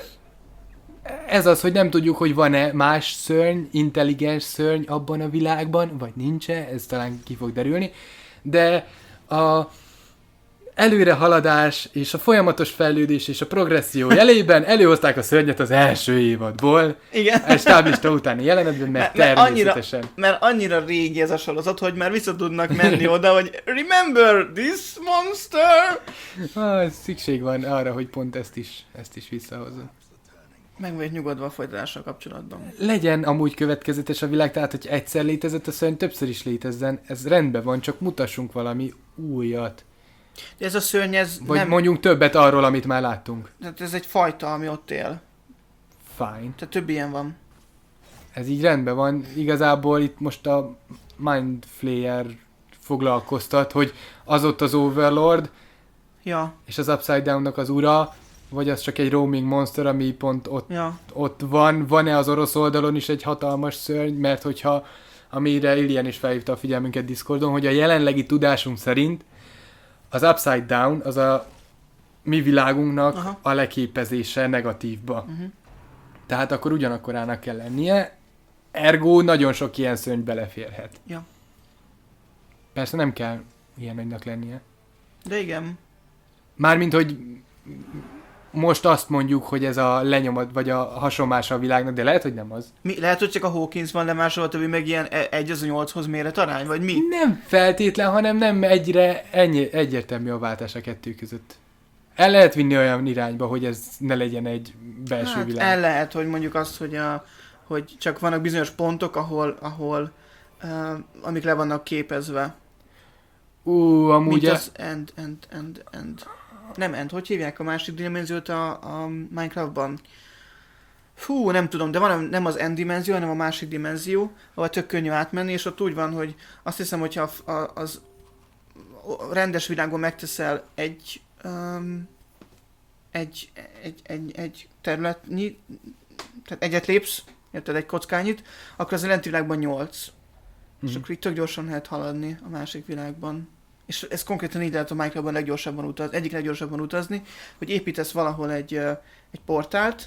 ez az, hogy nem tudjuk, hogy van-e más szörny, intelligens szörny abban a világban, vagy nincs-e, ez talán ki fog derülni, de a előrehaladás és a folyamatos fejlődés és a progresszió jelében előhozták a szörnyet az első évadból. Igen. A stáblista utáni jelenetben, mert, mert természetesen. Annyira, mert annyira régi ez a sorozat, hogy már vissza tudnak menni oda, hogy remember this monster! Ah, szükség van arra, hogy pont ezt is, ezt is visszahozzon. Meg vagyok nyugodva a folytatással kapcsolatban. Legyen amúgy következetes a világ, tehát hogy egyszer létezett a szörny, többször is létezzen, ez rendben van, csak mutassunk valami újat. De ez a szörny, ez Vagy nem... mondjunk többet arról, amit már láttunk. Tehát ez egy fajta, ami ott él. Fine. Tehát több ilyen van. Ez így rendben van. Igazából itt most a Mind Flayer foglalkoztat, hogy az ott az Overlord, ja. és az Upside Down-nak az ura, vagy az csak egy roaming monster, ami pont ott, ja. ott van. Van-e az orosz oldalon is egy hatalmas szörny, mert hogyha, amire Ilian is felhívta a figyelmünket Discordon, hogy a jelenlegi tudásunk szerint az Upside Down az a mi világunknak Aha. a leképezése negatívba. Uh-huh. Tehát akkor ugyanakkorának kell lennie, ergo nagyon sok ilyen szörny beleférhet. Ja. Persze nem kell ilyen nagynak lennie. De igen. Mármint, hogy most azt mondjuk, hogy ez a lenyomat, vagy a hasonmása a világnak, de lehet, hogy nem az. Mi? Lehet, hogy csak a Hawkins van lemásolva, többi meg ilyen egy az a nyolchoz méret arány, vagy mi? Nem feltétlen, hanem nem egyre ennyi, egyértelmű a váltás a kettő között. El lehet vinni olyan irányba, hogy ez ne legyen egy belső hát, világ. El lehet, hogy mondjuk azt, hogy, a, hogy csak vannak bizonyos pontok, ahol, ahol uh, amik le vannak képezve. Ú, amúgy... Mint az end, end, end, end. Nem end, hogy hívják a másik dimenziót a, a Minecraftban? Fú, nem tudom, de van nem az end dimenzió, hanem a másik dimenzió, ahol tök könnyű átmenni, és ott úgy van, hogy azt hiszem, hogyha az rendes világban megteszel egy, um, egy, egy, egy, egy területnyi, tehát egyet lépsz, érted, egy kockányit, akkor az a lenti világban nyolc. Mm-hmm. És akkor így tök gyorsan lehet haladni a másik világban. És ez konkrétan így lehet a Minecraftban leggyorsabban utazni, egyik leggyorsabban utazni, hogy építesz valahol egy, egy portált,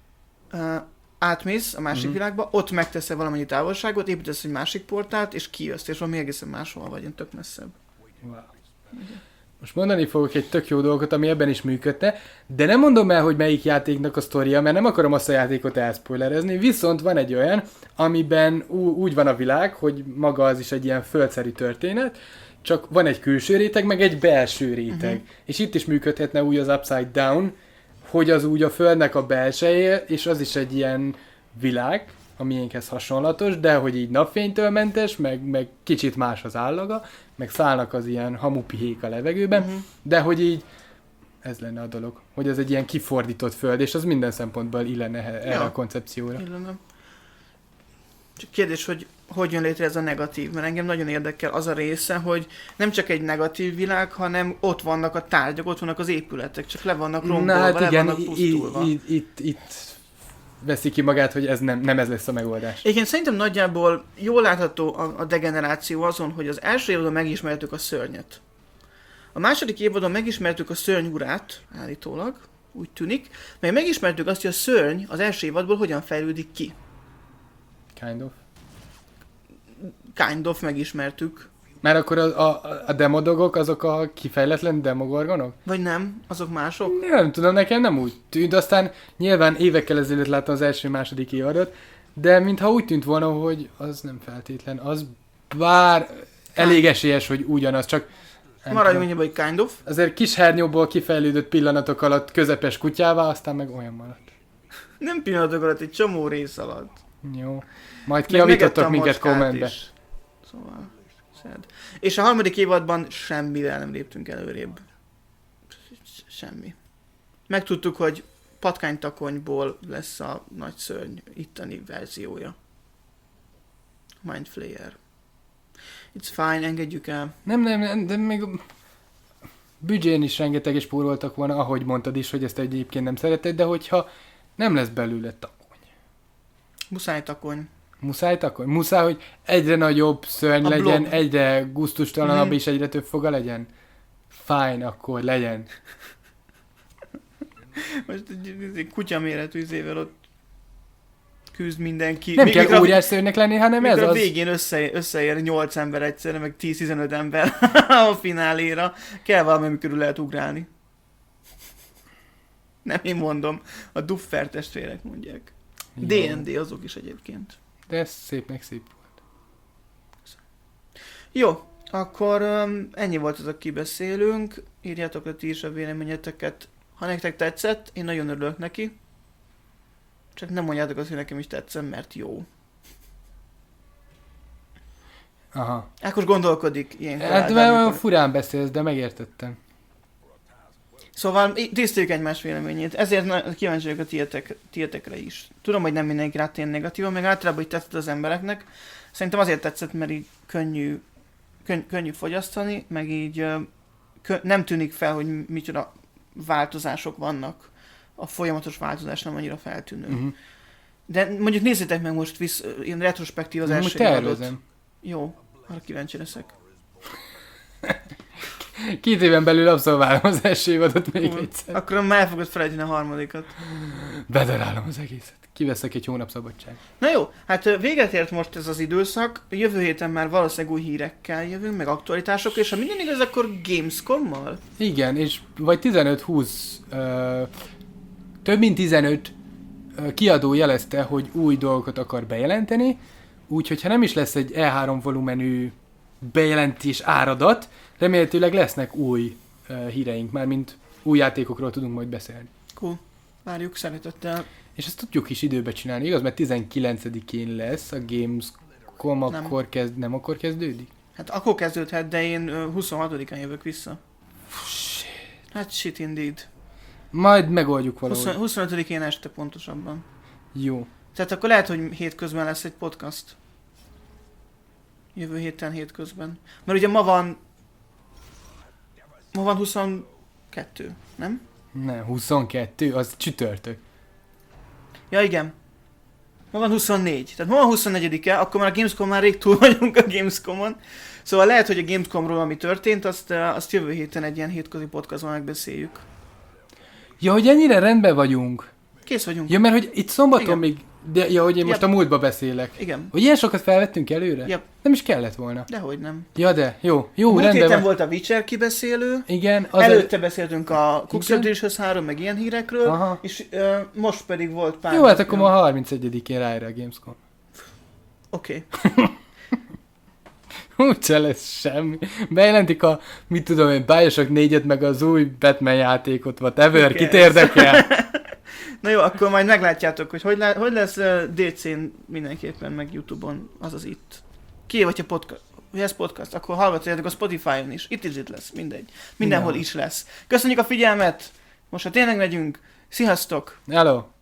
átmész a másik mm-hmm. világba, ott megteszel valamennyi távolságot, építesz egy másik portált, és kijössz, és valami egészen máshol vagy, tök messzebb. Wow. Most mondani fogok egy tök jó dolgot, ami ebben is működte, de nem mondom el, hogy melyik játéknak a sztoria, mert nem akarom azt a játékot elspoilerezni, viszont van egy olyan, amiben ú- úgy van a világ, hogy maga az is egy ilyen földszerű történet, csak van egy külső réteg, meg egy belső réteg. Uh-huh. És itt is működhetne úgy az Upside Down, hogy az úgy a földnek a belseje, és az is egy ilyen világ, ami ilyenhez hasonlatos, de hogy így napfénytől mentes, meg, meg kicsit más az állaga, meg szállnak az ilyen hamupihék a levegőben, uh-huh. de hogy így ez lenne a dolog, hogy ez egy ilyen kifordított föld, és az minden szempontból illene erre ja. a koncepcióra. Illene. Csak kérdés, hogy hogy jön létre ez a negatív, mert engem nagyon érdekel az a része, hogy nem csak egy negatív világ, hanem ott vannak a tárgyak, ott vannak az épületek, csak le vannak rombolva, hát le vannak pusztulva. Itt, itt, itt veszi ki magát, hogy ez nem, nem ez lesz a megoldás. Igen, szerintem nagyjából jól látható a, a degeneráció azon, hogy az első évadon megismertük a szörnyet. A második évadon megismertük a szörny urát, állítólag, úgy tűnik, meg megismertük azt, hogy a szörny az első évadból hogyan fejlődik ki. Kind of. kind of megismertük. Mert akkor a, a, a demodogok azok a kifejletlen demogorgonok? Vagy nem? Azok mások? Nem tudom, nekem nem úgy tűnt. Aztán nyilván évekkel ezelőtt láttam az első-második évadot, de mintha úgy tűnt volna, hogy az nem feltétlen. Az bár elég esélyes, hogy ugyanaz, csak... Maradjunk ennyiben, hogy kind of. Azért kis hernyóból kifejlődött pillanatok alatt közepes kutyává, aztán meg olyan maradt. Nem pillanatok alatt, egy csomó rész alatt. Jó. Majd kiavítottak minket kommentbe. Is. Szóval... Szed. És a harmadik évadban semmivel nem léptünk előrébb. Semmi. Megtudtuk, hogy patkánytakonyból lesz a nagy szörny itteni verziója. Mind Flayer. It's fine, engedjük el. Nem, nem, nem, de még büdzsén is rengeteg is spóroltak volna, ahogy mondtad is, hogy ezt egyébként nem szereted, de hogyha nem lesz belőle takony. Muszáj takony. Muszáj takony? Muszáj, hogy egyre nagyobb szörny A legyen, blob. egyre gusztustalanabb Mhm. és egyre több foga legyen? Fine, akkor legyen. Most egy, egy kutyaméretű izével ott küzd mindenki. Nem Mi- kell mikor a- óriás szörnynek lenni, hanem ez mikor a az. végén össze, összeér nyolc ember egyszerre, meg tíz-tizenöt ember a fináléra. Kell valami, amikor lehet ugrálni. Nem én mondom, a Duffer testvérek mondják. Jó. dé en dé azok is egyébként. De ez szép, meg szép volt. Jó, akkor um, ennyi volt ez a kibeszélünk. Írjátok le ti is a véleményeteket. Ha nektek tetszett, én nagyon örülök neki. Csak nem mondjátok azt, hogy nekem is tetszem, mert jó. Aha. Ákos gondolkodik ilyenkor. Hát Ádám, mert olyan amikor- furán beszélsz, de megértettem. Szóval í- tiszteljük egymás véleményét, ezért na- kíváncsi vagyok a tietek, tietekre is. Tudom, hogy nem mindenki rá tény negatívan, meg általában így tetszett az embereknek. Szerintem azért tetszett, mert így könnyű, könny, könnyű fogyasztani, meg így ö, kö- nem tűnik fel, hogy micsoda változások vannak. A folyamatos változás nem annyira feltűnő. Uh-huh. De mondjuk nézzétek meg most visz, ilyen retrospektív az Most első évadot. tervezem. Jó, arra kíváncsi leszek. Két éven belül abszolválom az első évadot még Cool. egyszer. Akkor már el fogod felejteni a harmadikat. Bedarálom az egészet. Kiveszek egy hónap szabadság. Na jó, hát ö, véget ért most ez az időszak, jövő héten már valószínűleg új hírekkel jövünk, meg aktualitások, és ha minden igaz, akkor Gamescom-mal? Igen, és vagy tizenöt-húsz, ö, több mint tizenöt ö, kiadó jelezte, hogy új dolgokat akar bejelenteni, úgyhogy ha nem is lesz egy E három volumenű bejelentés áradat, remélhetőleg lesznek új ö, híreink, már mint új játékokról tudunk majd beszélni. Cool. Várjuk szeretettel. És ezt tudjuk is időbe csinálni, igaz? Mert tizenkilencedikén lesz a Gamescom, Nem. akkor kezd, nem akkor kezdődik? Hát akkor kezdődhet, de én ö, huszonhatodikán jövök vissza. Shit. Hát shit indeed. Majd megoldjuk valahogy. huszon, huszonötödikén este pontosabban. Jó. Tehát akkor lehet, hogy hétközben lesz egy podcast. Jövő héten hétközben. Mert ugye ma van... Ma van huszonkettő, nem? Nem, huszonkettő, az csütörtök. Ja, igen. Ma van huszonnégy. Tehát ma van huszonnegyedike, akkor már a Gamescom már rég túl vagyunk a Gamescomon. Szóval lehet, hogy a Gamescomról, ami történt, azt, eh, azt jövő héten egy ilyen hétközi podcastban megbeszéljük. Ja, hogy ennyire rendben vagyunk. Kész vagyunk. Ja, mert hogy itt szombaton Igen. még... De, ja, hogy én most Yep. a múltba beszélek. Igen. Hogy ilyen sokat felvettünk előre? Yep. Nem is kellett volna. Dehogy nem. Ja, de. Jó, jó, Múlt rendben héten van. volt a Witcher kibeszélő, Igen, az előtte beszéltünk a Cook's Igen. Delicious három, meg ilyen hírekről, Aha. és uh, most pedig volt pár... Jó, hát akkor ma harmincegyedikén ráér a Gamescom. Oké. Úgyse lesz semmi. Bejelentik a, mit tudom én, Bioshock négyet, meg az új Batman játékot, whatever, kit Yes. érdekel. Na jó, akkor majd meglátjátok, hogy hogy, le, hogy lesz uh, dé cén mindenképpen, meg YouTube-on, azaz itt. Ki vagy a podcast, hogy ez podcast, akkor hallgatjátok a Spotify-on is. Itt is itt lesz, mindegy. Mindenhol Mindenhol. is lesz. Köszönjük a figyelmet! Most ha tényleg megyünk, sziasztok! Hello!